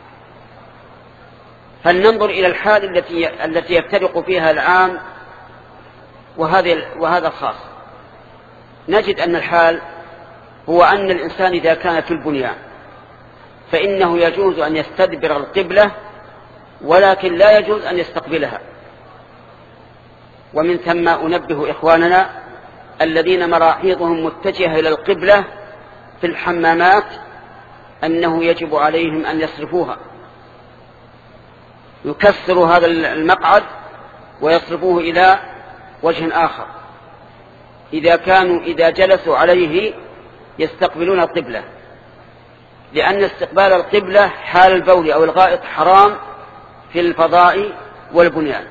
فلننظر إلى الحال التي التي يفترق فيها العام وهذا وهذا الخاص. نجد أن الحال هو أن الإنسان إذا كان في البنيان فإنه يجوز أن يستدبر القبلة ولكن لا يجوز أن يستقبلها. ومن ثم أنبه إخواننا الذين مراحيضهم متجهة إلى القبلة في الحمامات أنه يجب عليهم أن يصرفوها، يكسروا هذا المقعد ويصرفوه إلى وجه آخر إذا كانوا إذا جلسوا عليه يستقبلون القبلة، لأن استقبال القبلة حال البول أو الغائط حرام في الفضاء والبنيان،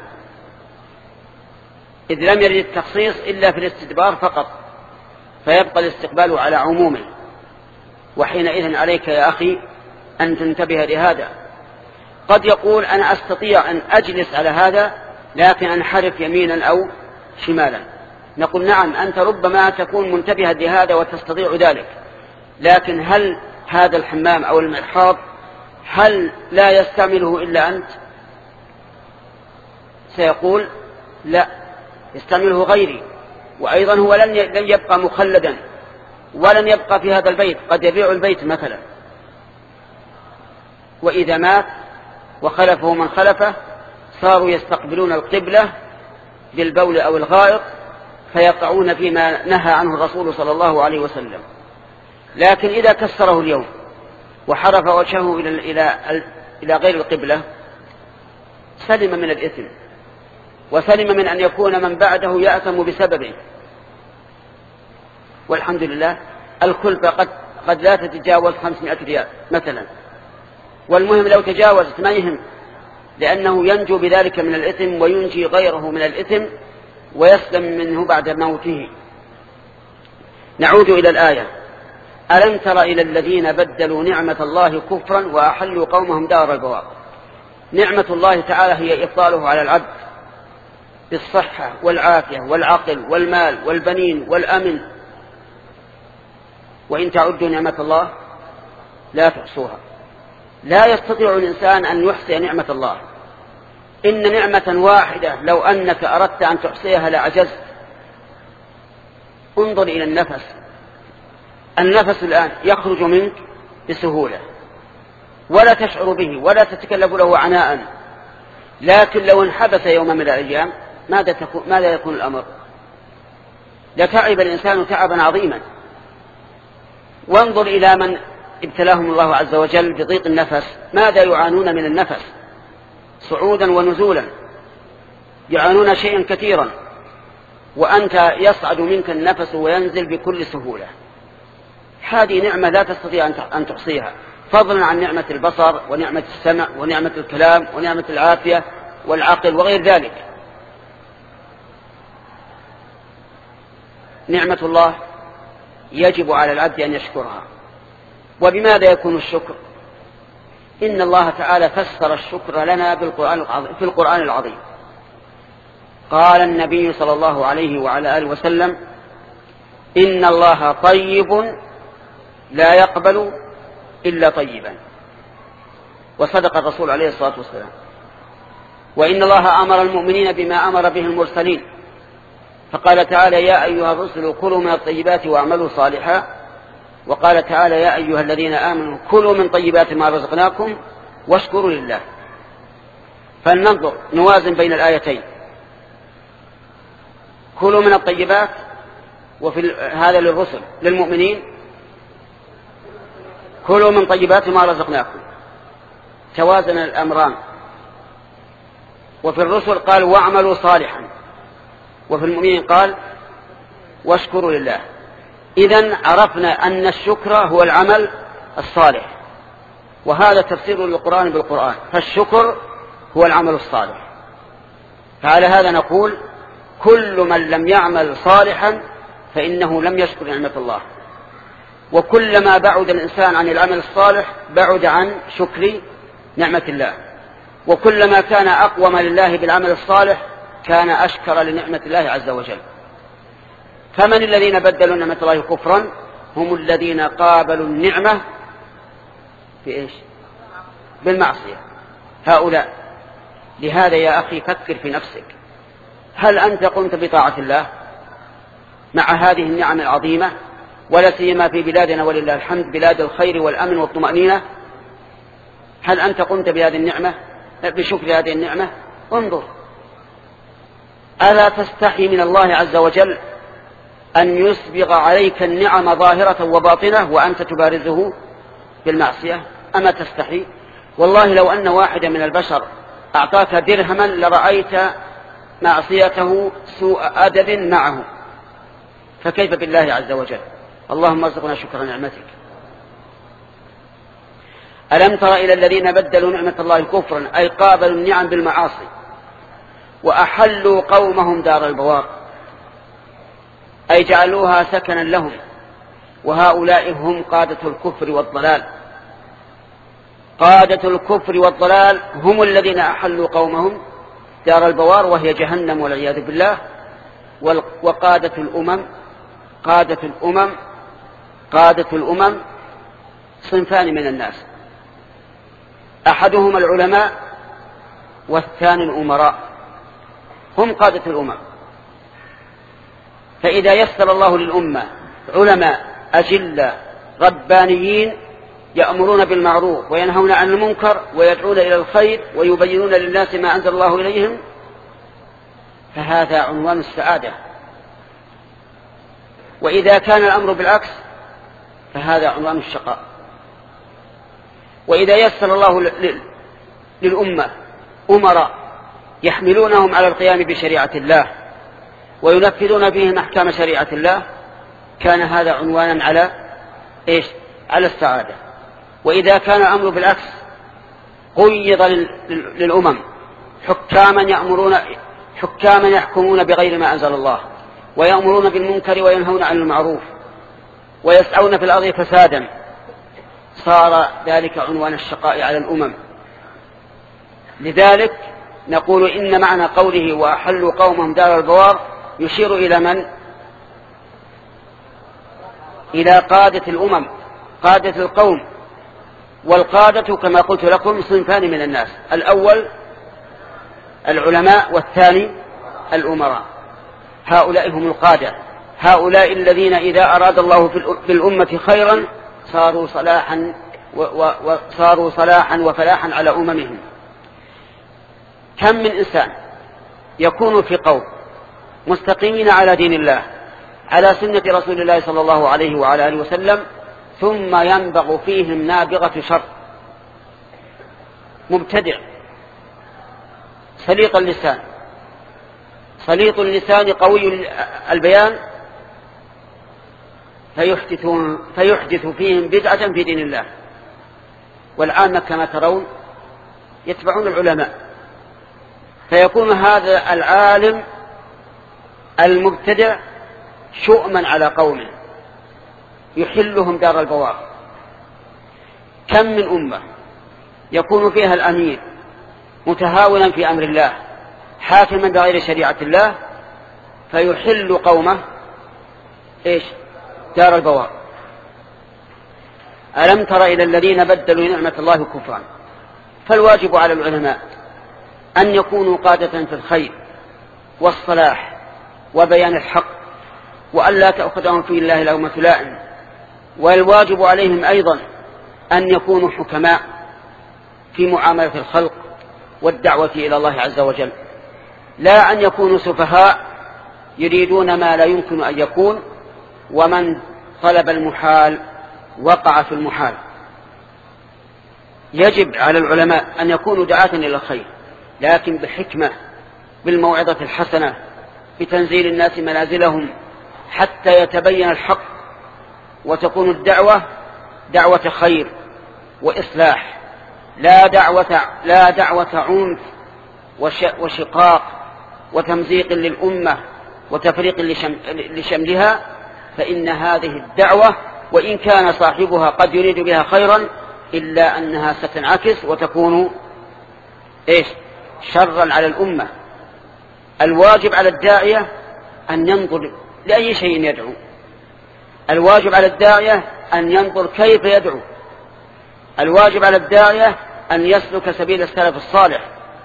إذ لم يرد التخصيص إلا في الاستدبار فقط، فيبقى الاستقبال على عمومه. وحينئذ عليك يا أخي أن تنتبه لهذا. قد يقول أنا أستطيع أن أجلس على هذا لكن أنحرف يمينا أو شمالا، نقول نعم أنت ربما تكون منتبها لهذا وتستطيع ذلك، لكن هل هذا الحمام أو المرحاض هل لا يستعمله إلا أنت؟ سيقول لا، يستعمله غيري، وأيضا هو لن يبقى مخلدا ولن يبقى في هذا البيت، قد يبيع البيت مثلا، وإذا مات وخلفه من خلفه صاروا يستقبلون القبلة بالبول أو الغائط فيقعون فيما نهى عنه الرسول صلى الله عليه وسلم. لكن إذا كسره اليوم وحرف وجهه إلى, إلى, إلى غير القبلة سلم من الإثم، وسلم من أن يكون من بعده يأثم بسببه. والحمد لله الكلفة قد, قد لا تتجاوز خمسمائة ريال مثلا، والمهم لو تجاوزت ما يهم، لأنه ينجو بذلك من الإثم وينجي غيره من الإثم ويسلم منه بعد موته. نعود إلى الآية: ألم تر إلى الذين بدلوا نعمة الله كفرا وأحلوا قومهم دار البوار. نعمة الله تعالى هي إفضاله على العبد بالصحة والعافية والعقل والمال والبنين والأمن، وإن تعدوا نعمة الله لا تحصوها. لا يستطيع الإنسان أن يحصي نعمة الله. إن نعمة واحدة لو أنك أردت أن تحصيها لعجزت. انظر إلى النفس، النفس الآن يخرج منك بسهولة ولا تشعر به ولا تتكلف له عناء، لكن لو انحبس يوم من الأيام ماذا, تكون ماذا يكون الأمر؟ لتعب الإنسان تعبا عظيما. وانظر إلى من ابتلاهم الله عز وجل بضيق النفس، ماذا يعانون من النفس صعودا ونزولا، يعانون شيئا كثيرا، وأنت يصعد منك النفس وينزل بكل سهولة. هذه نعمة لا تستطيع أن تحصيها، فضلا عن نعمة البصر ونعمة السمع ونعمة الكلام ونعمة العافية والعقل وغير ذلك. نعمة الله يجب على العبد أن يشكرها. وبماذا يكون الشكر؟ إن الله تعالى فسر الشكر لنا بالقرآن العظيم في القرآن العظيم. قال النبي صلى الله عليه وعلى آله وسلم: إن الله طيب لا يقبل إلا طيبا. وصدق الرسول عليه الصلاة والسلام. وإن الله أمر المؤمنين بما أمر به المرسلين، فقال تعالى: يا أيها الرسل كلوا من الطيبات واعملوا صالحا. وقال تعالى: يا أيها الذين آمنوا كلوا من طيبات ما رزقناكم واشكروا لله. فلننظر نوازن بين الآيتين، كلوا من الطيبات، وفي هذا للرسل للمؤمنين كلوا من طيبات ما رزقناكم، توازن الأمران. وفي الرسل قال: واعملوا صالحا، وفي المؤمنين قال: واشكروا لله. إذن عرفنا أن الشكر هو العمل الصالح، وهذا تفسير للقرآن بالقرآن، فالشكر هو العمل الصالح. فعلى هذا نقول: كل من لم يعمل صالحا فإنه لم يشكر نعمة الله. وكلما بعد الإنسان عن العمل الصالح بعد عن شكر نعمة الله، وكلما كان أقوم لله بالعمل الصالح كان أشكر لنعمة الله عز وجل. فمن الذين بدلوا نعمة الله كفرا؟ هم الذين قابلوا النعمة بإيش؟ بالمعصية، هؤلاء. لهذا يا أخي فكر في نفسك، هل أنت قمت بطاعة الله مع هذه النعم العظيمة، ولا سيما في بلادنا ولله الحمد بلاد الخير والأمن والطمأنينة؟ هل أنت قمت بهذه النعمة بشكر هذه النعمة؟ انظر، ألا تستحي من الله عز وجل أن يسبغ عليك النعم ظاهرة وباطنة وأنت تبارزه بالمعصية؟ أما تستحي؟ والله لو أن واحدا من البشر أعطاك درهما لرأيت معصيته سوء أدب معه، فكيف بالله عز وجل؟ اللهم ارزقنا شكر نعمتك. ألم تر إلى الذين بدلوا نعمة الله كفرا، أي قابلوا النعم بالمعاصي، وأحلوا قومهم دار البوار، أي جعلوها سكنا لهم، وهؤلاء هم قادة الكفر والضلال. قادة الكفر والضلال هم الذين أحلوا قومهم دار البوار، وهي جهنم والعياذ بالله. وقادة الأمم قادة الأمم قادة الأمم صنفان من الناس، أحدهم العلماء والثاني الأمراء، هم قادة الأمم. فإذا يسر الله للأمة علماء أجلة ربانيين يأمرون بالمعروف وينهون عن المنكر ويدعون إلى الخير ويبينون للناس ما أنزل الله إليهم، فهذا عنوان السعادة. وإذا كان الأمر بالعكس فهذا عنوان الشقاء. وإذا يسر الله للأمة أمراء يحملونهم على القيام بشريعة الله وينفذون فيهم أحكام شريعة الله، كان هذا عنوانا على إيش؟ على السعادة. وإذا كان الأمر بالعكس قيض للأمم حكاما يأمرون حكاما يحكمون بغير ما أنزل الله ويأمرون بالمنكر وينهون عن المعروف ويسعون في الأرض فسادا، صار ذلك عنوان الشقاء على الأمم. لذلك نقول إن معنى قوله وأحلوا قومهم دار البوار يشير إلى من؟ إلى قادة الأمم، قادة القوم. والقادة كما قلت لكم صنفان من الناس، الأول العلماء والثاني الأمراء. هؤلاء هم القادة، هؤلاء الذين إذا أراد الله في الأمة خيرا صاروا صلاحا وصاروا صلاحا وفلاحا على أممهم. كم من إنسان يكون في قوم مستقيمين على دين الله على سنة رسول الله صلى الله عليه وعلى آله وسلم، ثم ينبغ فيهم نابغة شر، مبتدع سليط اللسان سليط اللسان قوي البيان، فيحدثون فيحدث فيهم بدعة في دين الله. والعامة كما ترون يتبعون العلماء، فيكون هذا العالم المبتدع شؤما على قومه يحلهم دار البوار. كم من أمة يكون فيها الأمير متهاونا في أمر الله حاكما بغير شريعة الله، فيحل قومه إيش؟ دار البوار. ألم تر إلى الذين بدلوا نعمة الله كفرا؟ فالواجب على العلماء أن يكونوا قادة في الخير والصلاح وبيان الحق، وأن لا تأخذهم في الله لومة لائم. والواجب عليهم أيضا أن يكونوا حكماء في معاملة الخلق والدعوة إلى الله عز وجل، لا أن يكونوا سفهاء يريدون ما لا يمكن أن يكون، ومن طلب المحال وقع في المحال. يجب على العلماء أن يكونوا دعاة إلى الخير، لكن بحكمة، بالموعظة الحسنة، بتنزيل الناس منازلهم حتى يتبين الحق، وتكون الدعوة دعوة خير وإصلاح، لا دعوة لا دعوة عنف وشقاق وتمزيق للأمة وتفريق لشملها. فإن هذه الدعوة وإن كان صاحبها قد يريد بها خيرا إلا أنها ستنعكس وتكون إيش؟ شرا على الأمة. الواجب على الداعية أن ينظر لأي شيء يدعو، الواجب على الداعية أن ينظر كيف يدعو، الواجب على الداعية أن يسلك سبيل السلف الصالح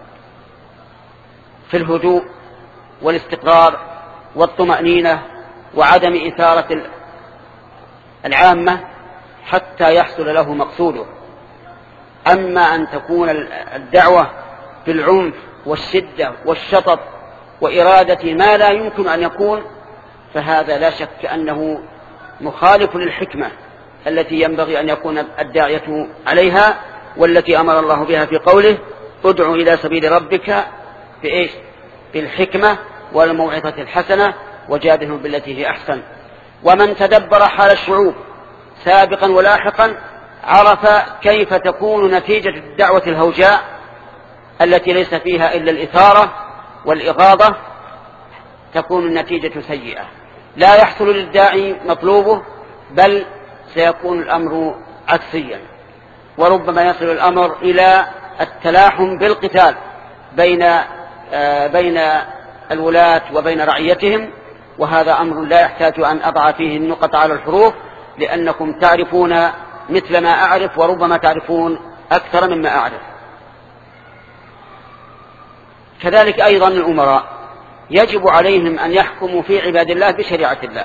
في الهدوء والاستقرار والطمأنينة وعدم إثارة العامة حتى يحصل له مقصوده. أما أن تكون الدعوة بالعنف والشدة والشطط وإرادة ما لا يمكن أن يكون، فهذا لا شك أنه مخالف للحكمة التي ينبغي أن يكون الداعية عليها، والتي أمر الله بها في قوله ادع إلى سبيل ربك بإيش؟ بالحكمة والموعظة الحسنة وجادلهم بالتي هي أحسن. ومن تدبر حال الشعوب سابقا ولاحقا عرف كيف تكون نتيجة الدعوة الهوجاء التي ليس فيها إلا الإثارة والإغاظة، تكون النتيجة سيئة، لا يحصل للداعي مطلوبه، بل سيكون الأمر عكسيا، وربما يصل الأمر إلى التلاحم بالقتال بين آه بين الولاة وبين رعيتهم. وهذا أمر لا يحتاج أن أضع فيه النقط على الحروف، لأنكم تعرفون مثل ما أعرف وربما تعرفون أكثر مما أعرف. كذلك أيضا الأمراء يجب عليهم أن يحكموا في عباد الله بشريعة الله،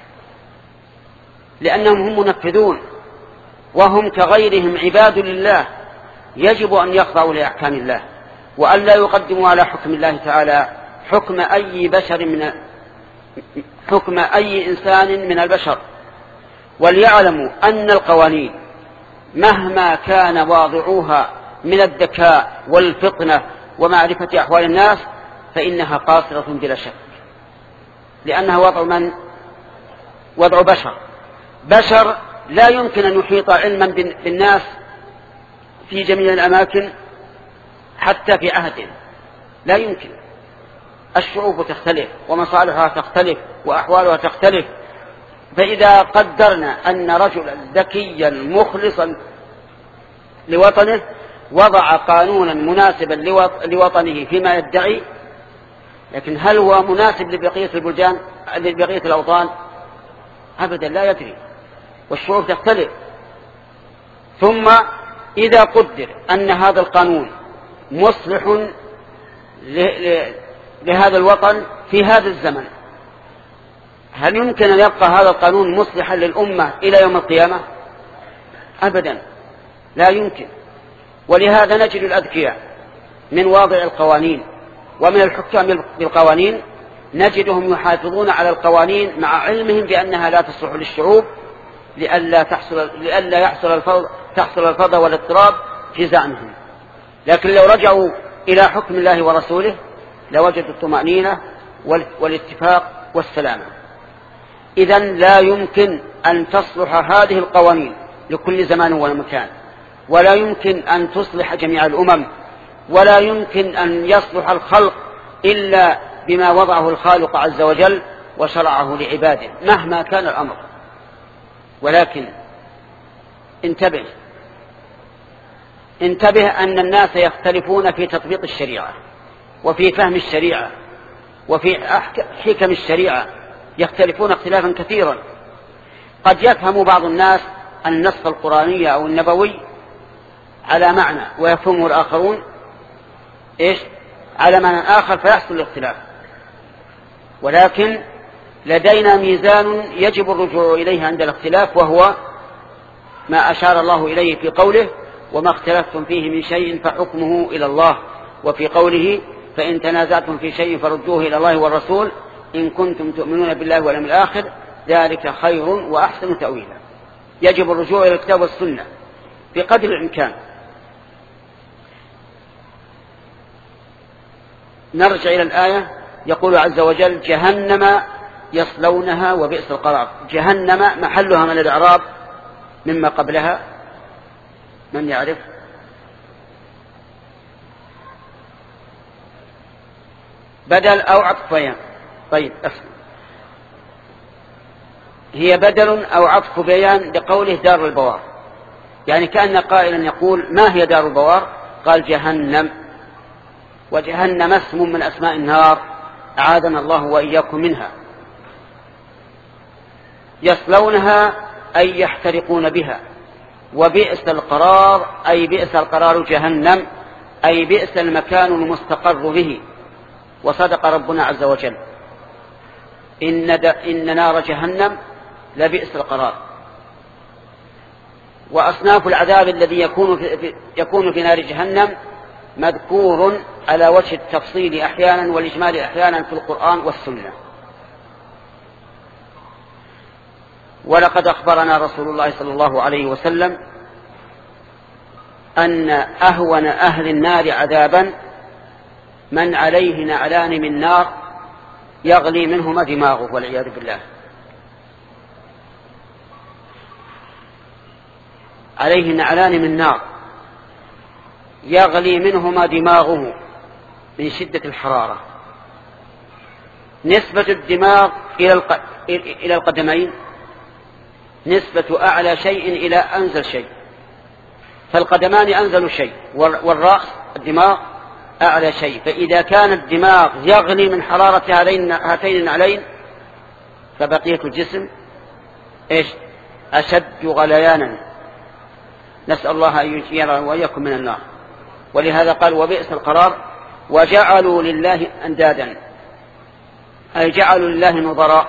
لأنهم هم منفذون وهم كغيرهم عباد لله، يجب أن يخضعوا لأحكام الله وأن لا يقدموا على حكم الله تعالى حكم أي بشر من حكم أي إنسان من البشر. وليعلموا أن القوانين مهما كان واضعوها من الذكاء والفطنة ومعرفة أحوال الناس فإنها قاصرة بلا شك، لأنها وضع من؟ وضع بشر بشر لا يمكن أن يحيط علما بالناس في جميع الأماكن حتى في عهد، لا يمكن. الشعوب تختلف ومصالحها تختلف وأحوالها تختلف، فإذا قدرنا أن رجلا ذكيا مخلصا لوطنه وضع قانونا مناسبا لوطنه فيما يدعي، لكن هل هو مناسب لبقية البلدان لبقية الأوطان؟ أبدا لا يدري، والشعوب تختلف. ثم إذا قدر أن هذا القانون مصلح لهذا الوطن في هذا الزمن، هل يمكن أن يبقى هذا القانون مصلحا للأمة إلى يوم القيامة؟ أبدا لا يمكن. ولهذا نجد الأذكياء من واضع القوانين ومن الحكام بالقوانين نجدهم يحافظون على القوانين مع علمهم بأنها لا تصلح للشعوب لئلا تحصل لئلا يحصل الفوضى تحصل الفوضى والاضطراب في زعمهم. لكن لو رجعوا إلى حكم الله ورسوله لوجدوا الطمأنينة والاتفاق والسلامة. إذن لا يمكن أن تصلح هذه القوانين لكل زمان ومكان، ولا يمكن أن تصلح جميع الأمم، ولا يمكن أن يصلح الخلق إلا بما وضعه الخالق عز وجل وشرعه لعباده مهما كان الأمر. ولكن انتبه انتبه أن الناس يختلفون في تطبيق الشريعة وفي فهم الشريعة وفي حكم الشريعة، يختلفون اختلافا كثيرا. قد يفهم بعض الناس النص القرآني أو النبوي على معنى ويفهمه الآخرون إيش على معنى آخر فيحصل الاختلاف. ولكن لدينا ميزان يجب الرجوع إليه عند الاختلاف، وهو ما أشار الله إليه في قوله وما اختلفتم فيه من شيء فحكمه إلى الله، وفي قوله فإن تنازعتم في شيء فردوه إلى الله والرسول إن كنتم تؤمنون بالله واليوم الآخر ذلك خير وأحسن تأويلا. يجب الرجوع إلى الكتاب والسنة بقدر الإمكان. نرجع إلى الآية. يقول عز وجل جهنم يصلونها وبئس القرار. جهنم محلها من الإعراب مما قبلها، من يعرف؟ بدل أو عطف بيان. طيب أسمع. هي بدل أو عطف بيان لقوله دار البوار، يعني كأن قائلا يقول ما هي دار البوار؟ قال جهنم، وجهنم اسم من أسماء النار أعاذنا الله وإياكم منها. يصلونها أي يحترقون بها، وبئس القرار أي بئس القرار جهنم أي بئس المكان المستقر به. وصدق ربنا عز وجل إن, إن نار جهنم لبئس القرار. وأصناف العذاب الذي يكون في, يكون في نار جهنم مذكور على وجه التفصيل أحيانا والإجمال أحيانا في القرآن والسنة. ولقد أخبرنا رسول الله صلى الله عليه وسلم أن أهون أهل النار عذابا من عليه نعلان من نار يغلي منهما دماغه والعياذ بالله. عليه نعلان من نار يغلي منهما دماغه من شدة الحرارة. نسبة الدماغ إلى القدمين نسبة أعلى شيء إلى أنزل شيء، فالقدمان أنزل شيء والرأس الدماغ أعلى شيء. فإذا كان الدماغ يغلي من حرارة هاتين النعلين فبقية الجسم إيش أشد غليانا. نسأل الله أن يجيرنا وإياكم من النار. ولهذا قال وبئس القرار. وجعلوا لله أندادا أي جعلوا لله نظراء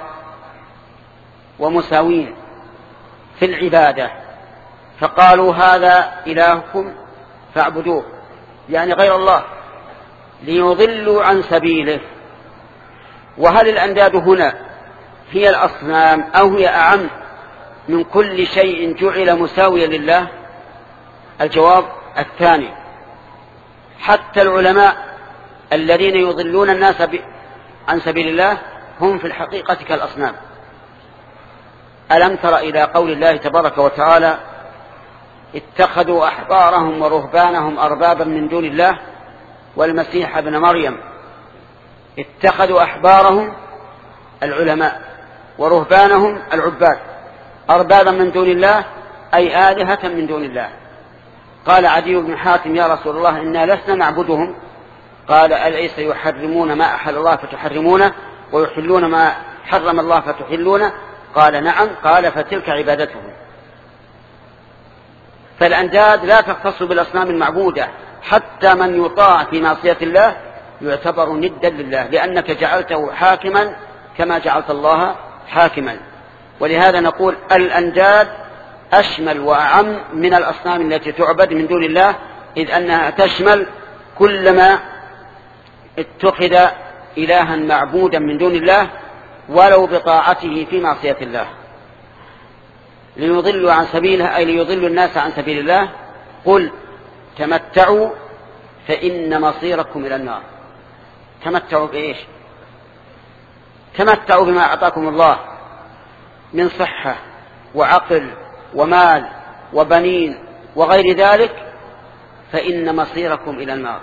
ومساوين في العبادة، فقالوا هذا إلهكم فاعبدوه، يعني غير الله، ليضلوا عن سبيله. وهل الأنداد هنا هي الأصنام أو هي أعم من كل شيء جعل مساويا لله؟ الجواب الثاني. حتى العلماء الذين يضلون الناس عن سبيل الله هم في الحقيقة كالأصنام. ألم تر إلى قول الله تبارك وتعالى اتخذوا أحبارهم ورهبانهم أربابا من دون الله والمسيح ابن مريم. اتخذوا أحبارهم العلماء ورهبانهم العباد أربابا من دون الله أي آلهة من دون الله. قال عدي بن حاتم يا رسول الله إنا لسنا نعبدهم. قال أليس يحرمون ما أحل الله فتحرمونه ويحلون ما حرم الله فتحلونه؟ قال نعم. قال فتلك عبادتهم. فالأنداد لا تختص بالأصنام المعبودة، حتى من يطاع في معصية الله يعتبر ندا لله، لأنك جعلته حاكما كما جعلت الله حاكما. ولهذا نقول الأنداد أشمل وأعم من الأصنام التي تعبد من دون الله، إذ أنها تشمل كلما اتخذ إلها معبودا من دون الله ولو بطاعته في معصية الله ليضلوا عن سبيله، أي ليضلوا الناس عن سبيل الله. قل تمتعوا فإن مصيركم إلى النار. تمتعوا بإيش؟ تمتعوا بما أعطاكم الله من صحة وعقل ومال وبنين وغير ذلك، فإن مصيركم إلى النار.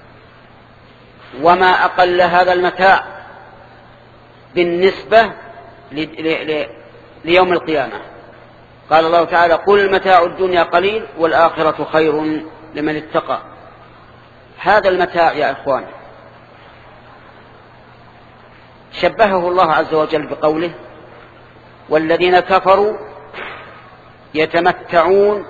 وما أقل هذا المتاع بالنسبة ليوم القيامة. قال الله تعالى: قل متاع الدنيا قليل والآخرة خير لمن اتقى. هذا المتاع يا إخوان شبهه الله عز وجل بقوله: والذين كفروا يتمتعون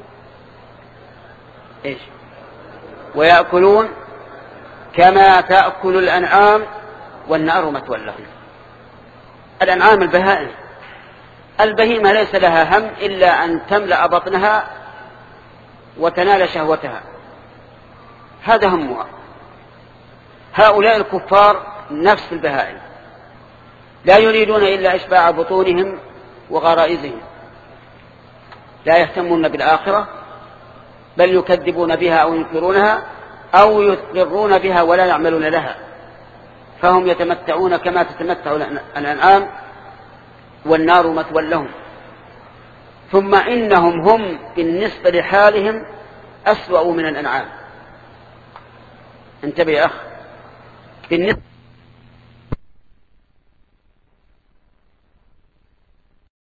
إيش ويأكلون كما تأكل الأنعام والنار مثوى لهم. الأنعام البهائم، البهيمة ليس لها هم إلا أن تملأ بطنها وتنال شهوتها، هذا همها. هؤلاء الكفار نفس البهائم، لا يريدون إلا إشباع بطونهم وغرائزهم، لا يهتمون بالآخرة، بل يكذبون بها أو ينكرونها أو يقرون بها ولا يعملون لها. فهم يتمتعون كما تتمتع الأنعام والنار مثوى لهم. ثم إنهم هم بالنسبة لحالهم أسوأ من الأنعام. انتبه يا أخ، بالنسبة